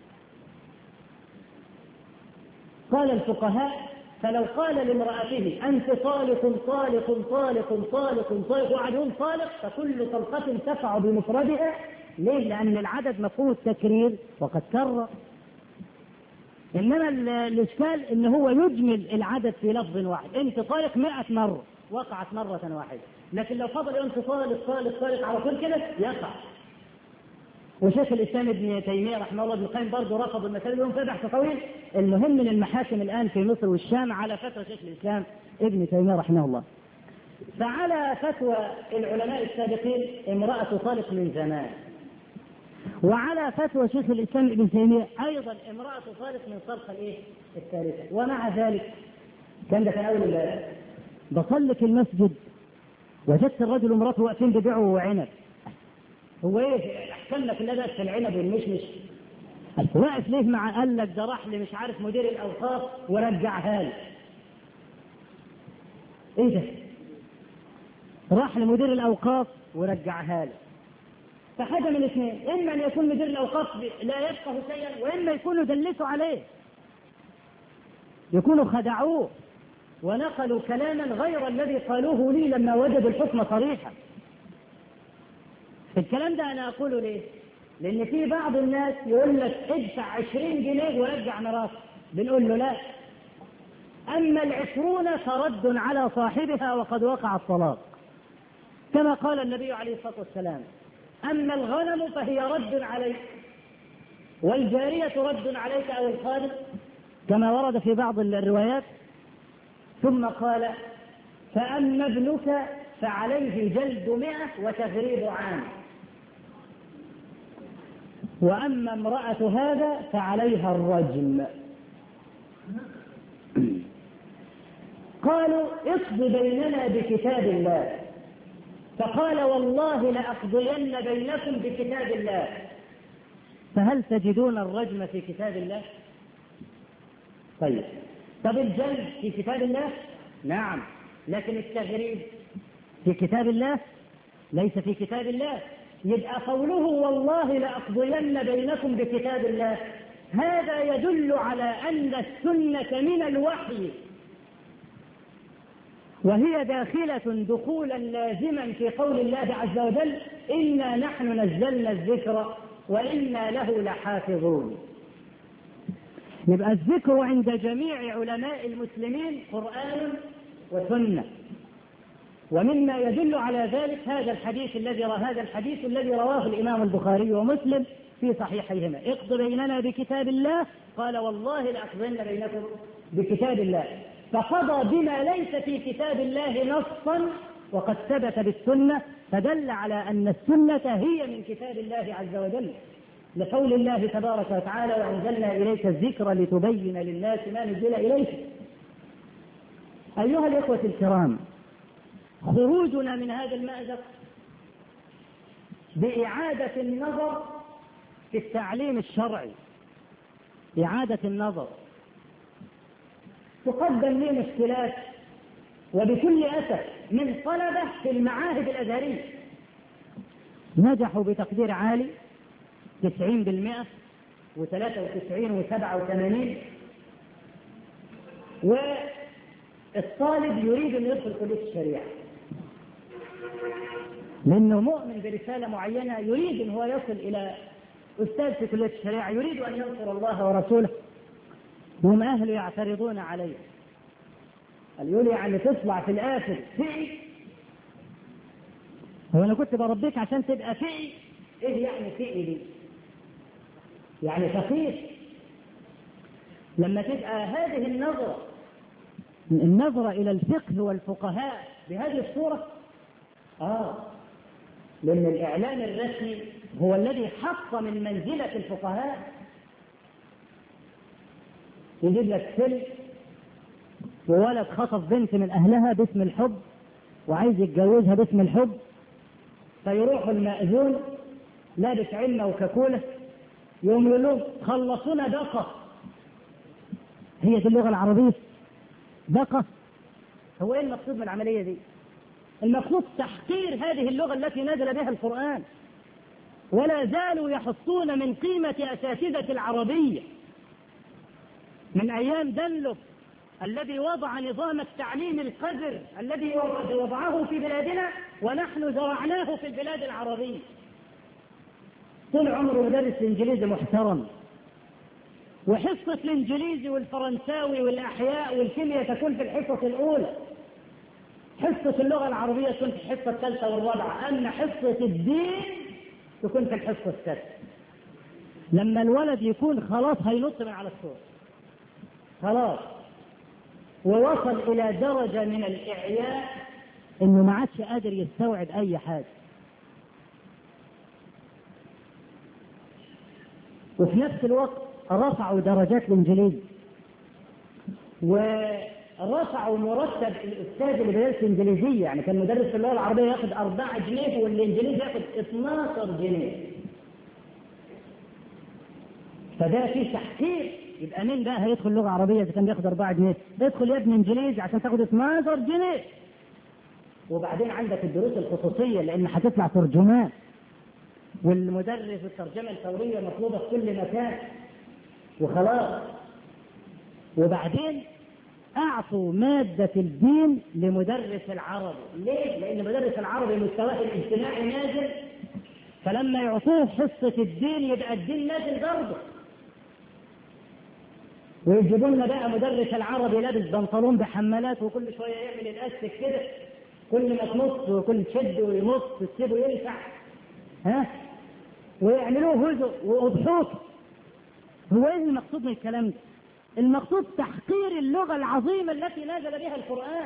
قال الفقهاء فلو قال لامرأته أنت طالق طالق طالق طالق طالق وعدهم طالق فكل طلقة تقع بمفردها. ليه؟ لأن العدد مفهوم التكرير وقد كرر. إنما الإشكال إن هو يجمل العدد في لفظ واحد. أنت طالق مئة مرة وقعت مرة واحدة، لكن لو فضل أنت طالق طالق طالق على طول كده يقع. وشيخ الإسلام ابن تيمية رحمه الله ابن القيم برضه رفض المسألة لهم في بحث طويل. المهم من المحاكم الآن في مصر والشام على فتوى شيخ الإسلام ابن تيمية رحمه الله. فعلى فتوى العلماء السابقين امرأة طالق من زمان، وعلى فتوى شيخ الإسلام ابن تيمية أيضا امرأة طالق من طلقة الإيه؟ الثالثة. ومع ذلك كان ده كان أول امبارح بصلي في المسجد وجدت الرجل ومراته واقفين بيبيعوا عنب. هو ايه احسن لك لا في العنب والمشمش؟ واقف ليه مع؟ قال لك ده راح لي مش عارف مدير الاوقاف ورجعها لي. ايه ده؟ راح لمدير الاوقاف ورجعها لي. فحاجه من اثنين، اما ان يكون مدير الاوقاف لا يفقه شيئا، واما يكونوا دلسوا عليه، يكونوا خدعوه ونقلوا كلاما غير الذي قالوه لي لما وجدوا الحكم صريحا. الكلام ده أنا أقوله ليه؟ لأن في بعض الناس يقول لك ادفع عشرين جنيه ورجع مراتك. بنقول له لا، أما العشرون فرد على صاحبها وقد وقع الطلاق، كما قال النبي عليه الصلاة والسلام أما الغنم فهي رد عليك، والجارية رد عليك أو الخادم كما ورد في بعض الروايات. ثم قال فأما ابنك فعليه جلد مئة وتغريب عام، وأما امرأة هذا فعليها الرجم. قالوا اقض بيننا بكتاب الله، فقال والله لأقضين بينكم بكتاب الله. فهل تجدون الرجم في كتاب الله؟ طيب، طب الجلد في كتاب الله؟ نعم، لكن التغريب في كتاب الله؟ ليس في كتاب الله. يبقى قوله والله لأقضين بينكم بكتاب الله هذا يدل على أن السنة من الوحي، وهي داخلة دخولا لازما في قول الله عز وجل إنا نحن نزلنا الذكر وإنا له لحافظون. يبقى الذكر عند جميع علماء المسلمين قرآن وسنة، ومما يدل على ذلك هذا الحديث الذي هذا الحديث الذي رواه الإمام البخاري ومسلم في صحيحيهما: اقض بيننا بكتاب الله، قال والله لأقضين بينكم بكتاب الله. فقضى بما ليس في كتاب الله نصا وقد ثبت بالسنة، فدل على أن السنة هي من كتاب الله عز وجل، لقول الله تبارك وتعالى وأنزلنا إليك الذكر لتبين للناس ما نزل إليك. أيها الإخوة الكرام، خروجنا من هذا المأزق بإعادة النظر في التعليم الشرعي، إعادة النظر. تقدم لي مشكلات وبكل أسف من طلبة في المعاهد الأزهرية نجحوا بتقدير عالي تسعين بالمئة وثلاثة وتسعين وسبعة وثمانين، والطالب يريد أن يدخل كلية الشريعة لأنه مؤمن برسالة معينة، يريد أن هو يصل إلى أستاذ في كلية الشريعة، يريد أن ينصر الله ورسوله، وهم أهله يعترضون عليه. قال يقول يعني تطلع في الآخر فئي؟ هو أنا كنت بربيك عشان تبقى فئي؟ إيه يعني فئي دي؟ يعني فقير. لما تبقى هذه النظرة النظرة إلى الفقه والفقهاء بهذه الصورة، آه لأن الإعلام الرسمي هو الذي حط من منزلة الفقهاء. يجيب لك فيلم وولد خطف بنت من أهلها باسم الحب وعايز يتجوزها باسم الحب، فيروح المأذون لابس علمة وكاكولة يوم يقول له خلصونا دقة. هي دي اللغة العربية دقة؟ هو ايه المقصود من العملية دي؟ المقصود تحقير هذه اللغة التي نزل بها القرآن، ولا زالوا يحصون من قيمة أساتذة العربية من أيام دنلوب الذي وضع نظام التعليم القذر الذي وضعه في بلادنا ونحن زرعناه في البلاد العربية. طول عمره مدرس الإنجليزي محترم، وحصة الإنجليزي والفرنساوي والأحياء والكيمياء تكون في الحصة الأولى، حصة اللغة العربية تكون في الحصة الثالثة والرابعة، أما حصة الدين تكون في الحصة السادسة. لما الولد يكون خلاص هينط من على السور خلاص ووصل إلى درجة من الإعياء إنه ما عادش قادر يستوعب أي حاجة، وفي نفس الوقت رفعوا درجات الإنجليزي ورفعوا مرتب الأستاذ اللي بيدرس الإنجليزية. يعني كان مدرس اللغة العربية ياخد أربعة جنيه والإنجليزي ياخد اثناشر جنيه، فده فيه تحقير. يبقى مين بقى هيدخل لغة عربية إذا كان بياخد أربعة جنيه؟ ادخل يا ابن إنجليزي عشان تاخد اثناشر جنيه. وبعدين عندك الدروس الخصوصية لأن هتطلع ترجمان، والمدرس الترجمة الفورية مطلوبة في كل مكان وخلاص. وبعدين أعطوا مادة الدين لمدرس العربي. ليه؟ لأن مدرس العربي مستواه الاجتماعي نازل، فلما يعطوه حصة الدين يبقى الدين نازل برضه. ويجيبوا لنا بقى مدرس العربي لابس بنطلون بحمالات وكل شوية يعمل الأسك كده، كل ما تنص وكل تشد ويمص تسيبه ينفع. ها ويعملوه هزء وأضحوك. هو ايه المقصود من الكلام ده؟ المقصود تحقير اللغة العظيمة التي نزل بها القرآن.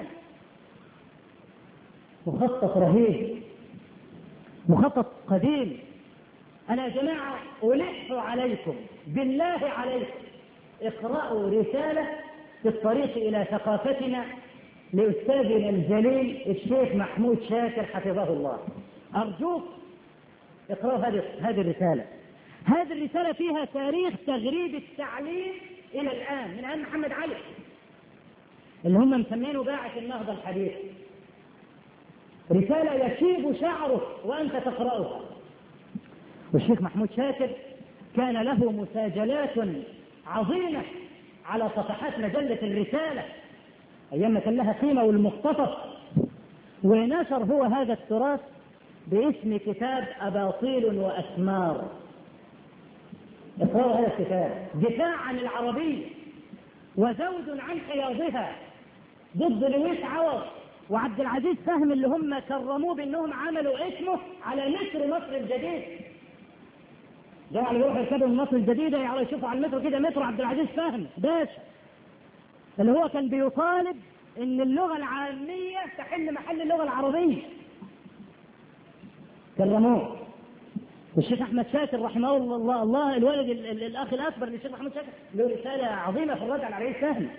مخطط رهيب، مخطط قديم. أنا يا جماعة ألح عليكم بالله عليكم اقرأوا رسالة في الطريق إلى ثقافتنا لأستاذنا الجليل الشيخ محمود شاكر حفظه الله. أرجوك اقرأوا هذه هذه الرسالة. هذه الرسالة فيها تاريخ تغريب التعليم إلى الآن من أيام محمد علي اللي هم مسمينه باعث النهضة الحديث. رسالة يشيب شعرك وأنت تقرأها. والشيخ محمود شاكر كان له مساجلات عظيمة على صفحات مجلة الرسالة أيام ما كان لها قيمة والمختصر، ونشر هو هذا التراث باسم كتاب أباطيل وأسمار. اقرأوا هذا الكتاب، دفاع عن العربية وزود عن حياضها ضد لويس عوض وعبد العزيز فهم اللي هم كرموه بأنهم عملوا اسمه على نسر مصر الجديد. جماعة اللي يروحوا يركبوا مصر الجديدة يعني يشوفوا على المترو كده مترو عبد العزيز فهم باشا، اللي هو كان بيطالب ان اللغة العامية تحل محل اللغة العربية. كرموه. والشيخ احمد شاكر رحمه الله الله الولد ال ال الاخ الاكبر للشيخ احمد شاكر له رسالة عظيمة في الرد على العزيز فهم.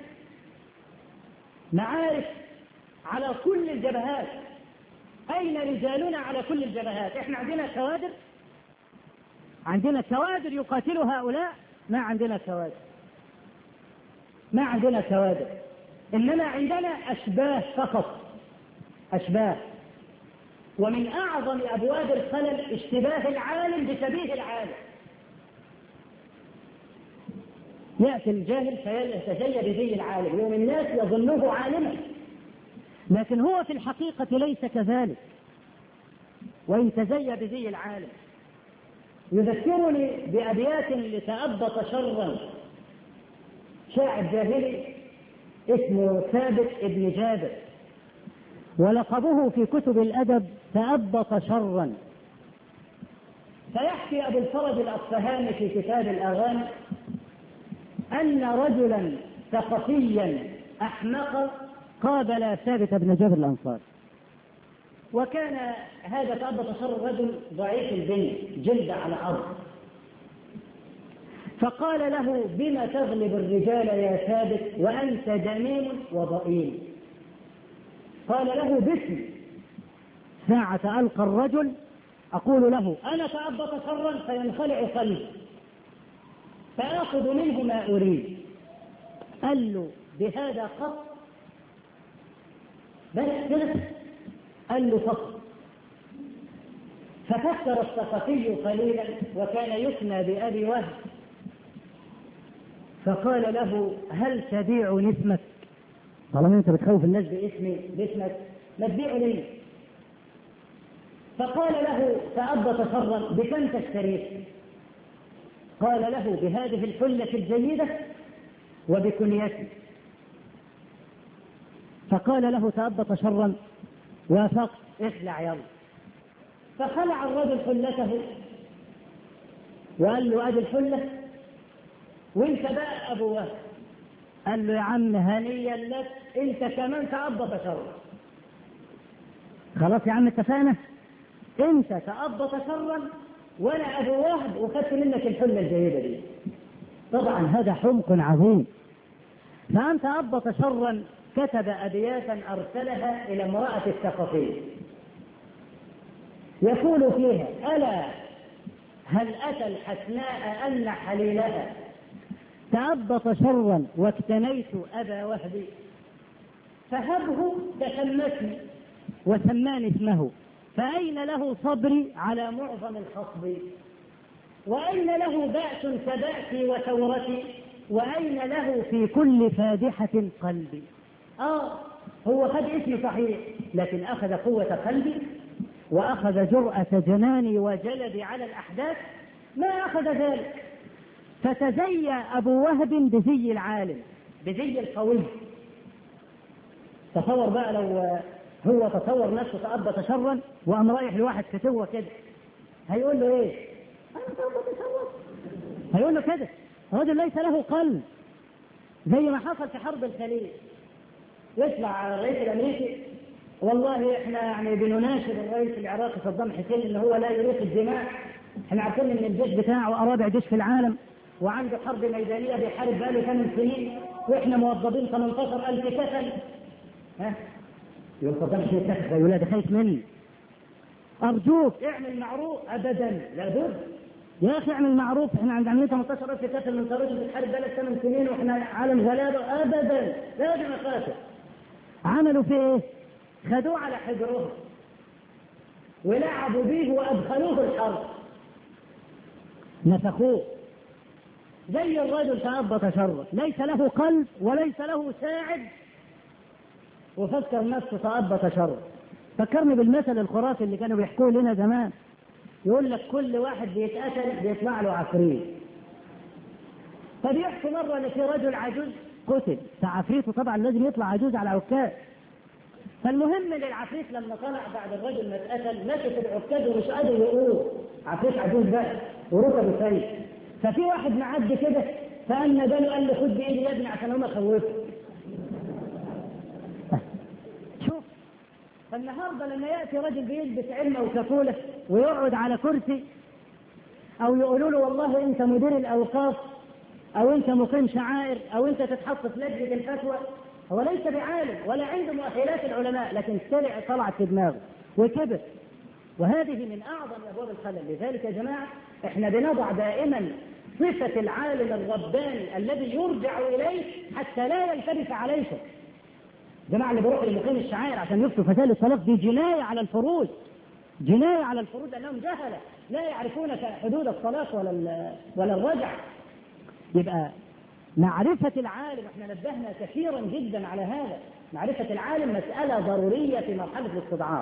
معارف على كل الجبهات. اين رجالنا على كل الجبهات؟ احنا عندنا كوادر، عندنا كوادر يقاتلوا هؤلاء؟ ما عندنا كوادر، ما عندنا كوادر، إنما عندنا أشباه فقط، أشباه. ومن أعظم أبواب الخلل اشتباه العالم بشبيه العالم. يأتي الجاهل فيتجلى بزي العالم، يوم الناس يظنه عالما، لكن هو في الحقيقة ليس كذلك، وإن تزيى بزي العالم. يذكرني بأبيات لتأبط شرا شاعر جاهلي اسمه ثابت ابن جابر، ولقبه في كتب الأدب تأبط شرا. فيحكي أبو الفرج الأصفهاني في كتاب الأغاني أن رجلا ثقفيا أحمق قابل ثابت بن جابر الأنصاري، وكان هذا تأبط شر الرجل ضعيف البني جلد على أرض، فقال له بما تغلب الرجال يا ثابت وأنت جميل وضئيل؟ قال له باسم. ساعة ألقى الرجل أقول له أنا تأبط شرا فينخلع قلبي فآخذ منه ما أريد. قال له بهذا قط؟ بس كده؟ قال له فقط. ففكر الثقفي قليلا وكان يكنى بأبي وهب، فقال له هل تبيع اسمك؟ طالما انت بتخوف الناس باسمي باسمك ما تبيع لي. فقال له تأبط شرا بكم تشتريه؟ قال له بهذه الحلة الجيدة وبكنيتي. فقال له تأبط شرا وافق اخلع يلا. فخلع الرجل حلته وقال له ادي الحلة وانت بقى ابو وهب. قال له يا عم هنيا لك انت كمان تأبط شرا. خلاص يا عم اتفقنا، انت تأبط شرا وانا ابو وهب وخدت منك الحلة الجيدة دي. طبعا هذا حمق عظيم. فأنت أبط شرا كتب أبياتا أرسلها إلى امرأة الثقفي يقول فيها ألا هل أتى الحسناء أن حليلها تأبط شرا واكتنيت أبا وهبي فهبه تشمسني وسماني اسمه فأين له صبري على معظم الخصب وأين له بأس كبأسي وثورتي وأين له في كل فادحة قلبي. آه هو خد اسمي صحيح لكن أخذ قوة قلبي وأخذ جرأة جناني وجلبي على الأحداث ما أخذ ذلك. فتزي أبو وهب بزي العالم بزي القوي. تصور بقى لو هو تصور نفسه تأبط شرا وأم رايح لواحد فتوة كده هيقول له ايه؟ هيقول له كده. الرجل ليس له قلب، زي ما حصل في حرب الخليج. يطلع الرئيس الامريكي والله احنا يعني بنناشد الرئيس العراقي صدام حسين ان هو لا يريق الدماء، احنا عارفين ان الجيش بتاعه ارابع جيش في العالم وعنده حرب ميدانيه بيحارب بقاله ثمان سنين واحنا موظفين ثمانية عشر ألف كفل. ها؟ يقول صدام حسين كفل يا ولاد خايف مني. ارجوك اعمل معروف. ابدا لابد يا اخي اعمل معروف، احنا عندنا ثمانية عشر ألف كفل من طريق بتحارب بقالك ثمان سنين واحنا عالم غلابه. ابدا لازم نقاتل. عملوا في ايه؟ خدوه على حجرهم ولعبوا به وادخلوه الحرب، نفخوه زي الرجل تأبط شره، ليس له قلب وليس له ساعد وفكر نفسه تأبط شره. فكرني بالمثل الخرافي اللي كانوا بيحكوه لنا زمان، يقول لك كل واحد بيتقتل بيطلع له عفريت. فبيحكي مرة ان في رجل عجوز قتل، فعفريته طبعا لازم يطلع عجوز على عكاز. فالمهم ان العفريت لما طلع بعد الرجل ما اتقتل مسك العكاز ومش قادر يقوم، عفريت عجوز بقى وركبه سيء. ففي واحد معدي كده فقام ناداله قال له خد بايدي يا ابني عشان هم خوفوا. شوف فالنهارده لما ياتي رجل بيلبس علمه وكفوله ويقعد على كرسي او يقولوا له والله انت مدير الاوقاف او انت مقيم شعائر او انت تتحط في لجنه الفتوى، هو ليس بعالم ولا عنده مؤهلات العلماء، لكن طلع طلعت في دماغه وكبر. وهذه من اعظم ابواب الخلل. لذلك يا جماعه احنا بنضع دائما صفه العالم الرباني الذي يرجع اليه حتى لا يلتبس عليكم. جماعه اللي بيروحوا لمقيم الشعائر عشان يفتوا فتاوى الصلاه دي جنايه على الفروج، جنايه على الفروج لانهم جهله لا يعرفون حدود الصلاه ولا ولا الرجع. يبقى معرفة العالم، احنا نبهنا كثيرا جدا على هذا، معرفة العالم مسألة ضرورية في مرحلة الاستضعاف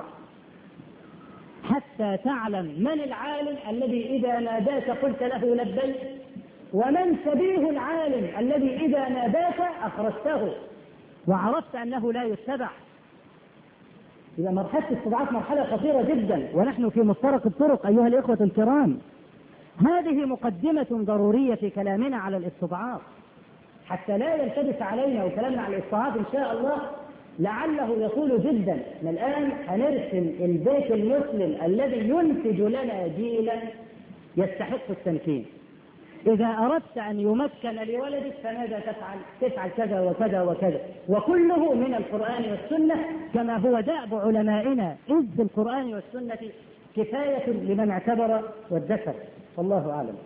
حتى تعلم من العالم الذي إذا ناداك قلت له لبيك، ومن شبيه العالم الذي إذا ناداك أخرجته وعرفت أنه لا يتبع. إذا مرحلة الاستضعاف مرحلة خطيرة جدا، ونحن في مفترق الطرق أيها الإخوة الكرام. هذه مقدمة ضرورية في كلامنا على الاستضعاف حتى لا يلتبس علينا، وكلامنا على الاستضعاف ان شاء الله لعله يطول جدا. من الان هنرسم البيت المسلم الذي ينتج لنا جيلا يستحق التمكين. اذا اردت ان يمكن لولدك فماذا تفعل؟ تفعل كذا وكذا وكذا، وكله من القرآن والسنة كما هو دأب علمائنا، إذ القرآن والسنة كفاية لمن اعتبر وادكر. والله أعلم.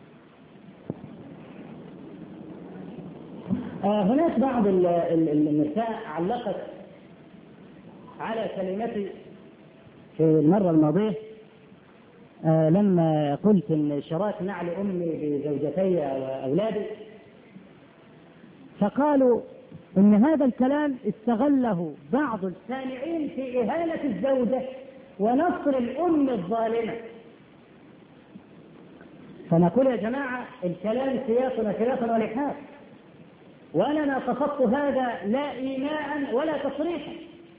آه هناك بعض النساء علقت على كلمتي في المرة الماضية آه لما قلت ان شراك نعل امي بزوجتي واولادي، فقالوا ان هذا الكلام استغله بعض السامعين في اهانة الزوجة ونصر الام الظالمة. فنقول يا جماعة الكلام سياق وسياق ولحاق، وأنا ما قصدت هذا لا إيماء ولا تصريحا.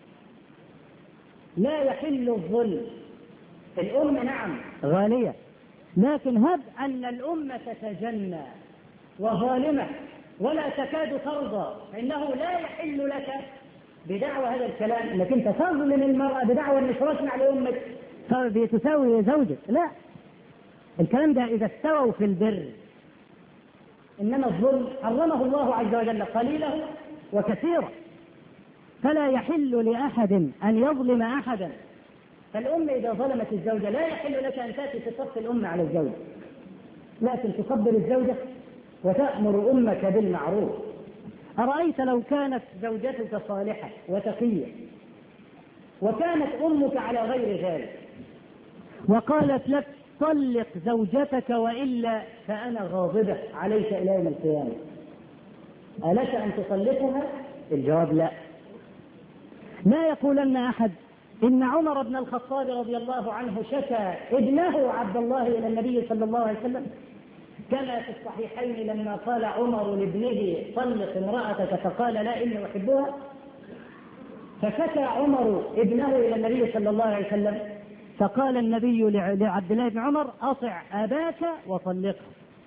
لا يحل الظلم. الأم نعم غالية، لكن هب أن الأم تتجنى وظالمة ولا تكاد ترضى، إنه لا يحل لك بدعوى هذا الكلام انك انت تظلم المرأة بدعوى ان شراك مع أمك فبتساوي زوجك. لا، الكلام ده إذا استووا في البر. إنما الظلم حرمه الله عز وجل قليله وكثيرا، فلا يحل لأحد أن يظلم أحدا. فالأم إذا ظلمت الزوجة لا يحل لك أن تأتي تصف الأم على الزوجة، لكن تقبل الزوجة وتأمر أمك بالمعروف. أرأيت لو كانت زوجتك صالحة وتقية وكانت أمك على غير ذلك وقالت لك طلق زوجتك وإلا فأنا غاضبة عليك إلى يوم القيامة، ألك أن تطلقها؟ الجواب لا. لا يقولن أحد إن عمر بن الخطاب رضي الله عنه شكى ابنه عبد الله إلى النبي صلى الله عليه وسلم، كما في الصحيحين لما قال عمر لابنه طلق امرأتك فقال لا إني أحبها، فشكى عمر ابنه إلى النبي صلى الله عليه وسلم فقال النبي لعبد الله بن عمر أطع أباك وطلقه.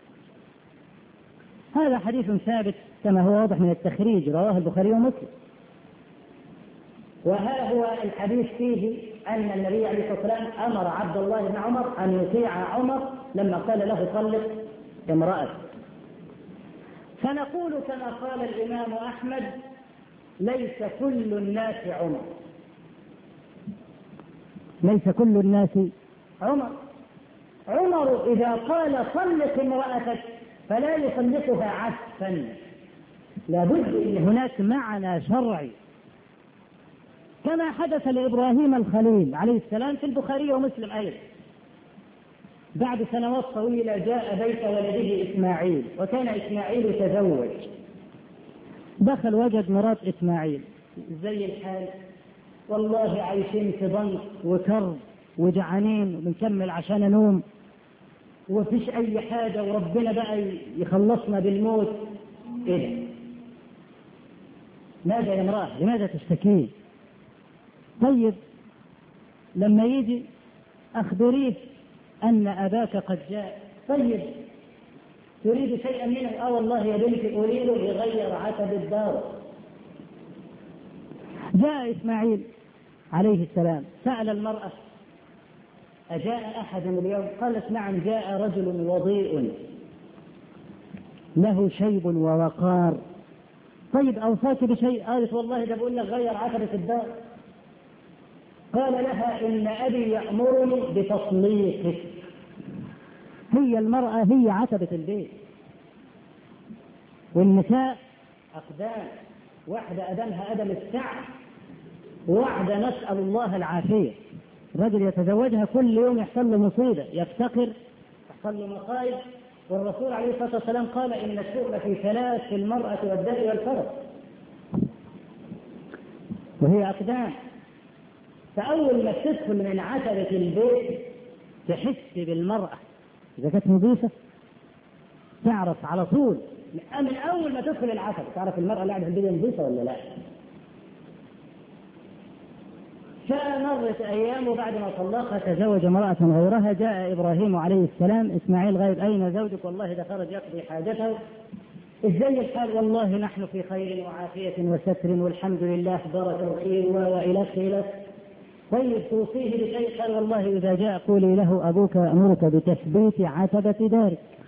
هذا حديث ثابت كما هو واضح من التخريج، رواه البخاري ومسلم. وها هو الحديث فيه أن النبي عليه الصلاة والسلام أمر عبد الله بن عمر أن يطيع عمر لما قال له طلق امرأته. فنقول كما قال الإمام أحمد ليس كل الناس عمر، ليس كل الناس عمر. عمر إذا قال طلق امرأتك فلا يطلقها عفوا، لابد أن هناك معنى شرعي، كما حدث لإبراهيم الخليل عليه السلام في البخاري ومسلم أيضا. بعد سنوات طويلة جاء بيت ولده إسماعيل، وكان إسماعيل تزوج. دخل وجد مرات إسماعيل زي الحال، والله عايشين في ضنك وكرب وجعانين وبنكمل عشان نوم وفيش أي حاجة، وربنا بقى يخلصنا بالموت. إيه ماذا يا امرأة؟ لماذا تشتكين؟ طيب لما يجي أخبريه أن أباك قد جاء. طيب تريد شيئا منه؟ آه والله يا بنتي أريد يغير عتب الدار. جاء إسماعيل عليه السلام سأل المرأة أجاء أحد اليوم؟ قالت نعم جاء رجل وضيء له شيب ووقار. طيب أوصاك بشيء؟ قالت والله ده بقول لك غير عتبة الدار. قال لها إن أبي يأمرني بتطليقك. هي المرأة هي عتبة البيت، والنساء أقدام، واحدة أدمها أدم الساعة، وواحدة نسأل الله العافية. الرجل يتزوجها كل يوم يحصل له مصيبة، يفتقر، يحصل له مصائب. والرسول عليه الصلاة والسلام قال إن الشؤم في ثلاث: في المرأة والدم والفرج، وهي أقدام. فأول ما تدخل من عتبة البيت تحس بالمرأة إذا كانت نظيفة، تعرف على طول من أول ما تدخل العتبة تعرف المرأة اللي قاعدة في البيت نظيفة ولا لا. فمرت أيام وبعد ما طلقها تزوج امرأة غيرها. جاء إبراهيم عليه السلام: إسماعيل غايب، أين زوجك؟ والله ده خرج يقضي حاجته. إزاي الحال؟ والله نحن في خير وعافية وستر والحمد لله بركة وخير وإلى خير. طيب توصيه بشيء؟ قال والله إذا جاء قولي له أبوك يأمرك بتثبيت عتبة دارك.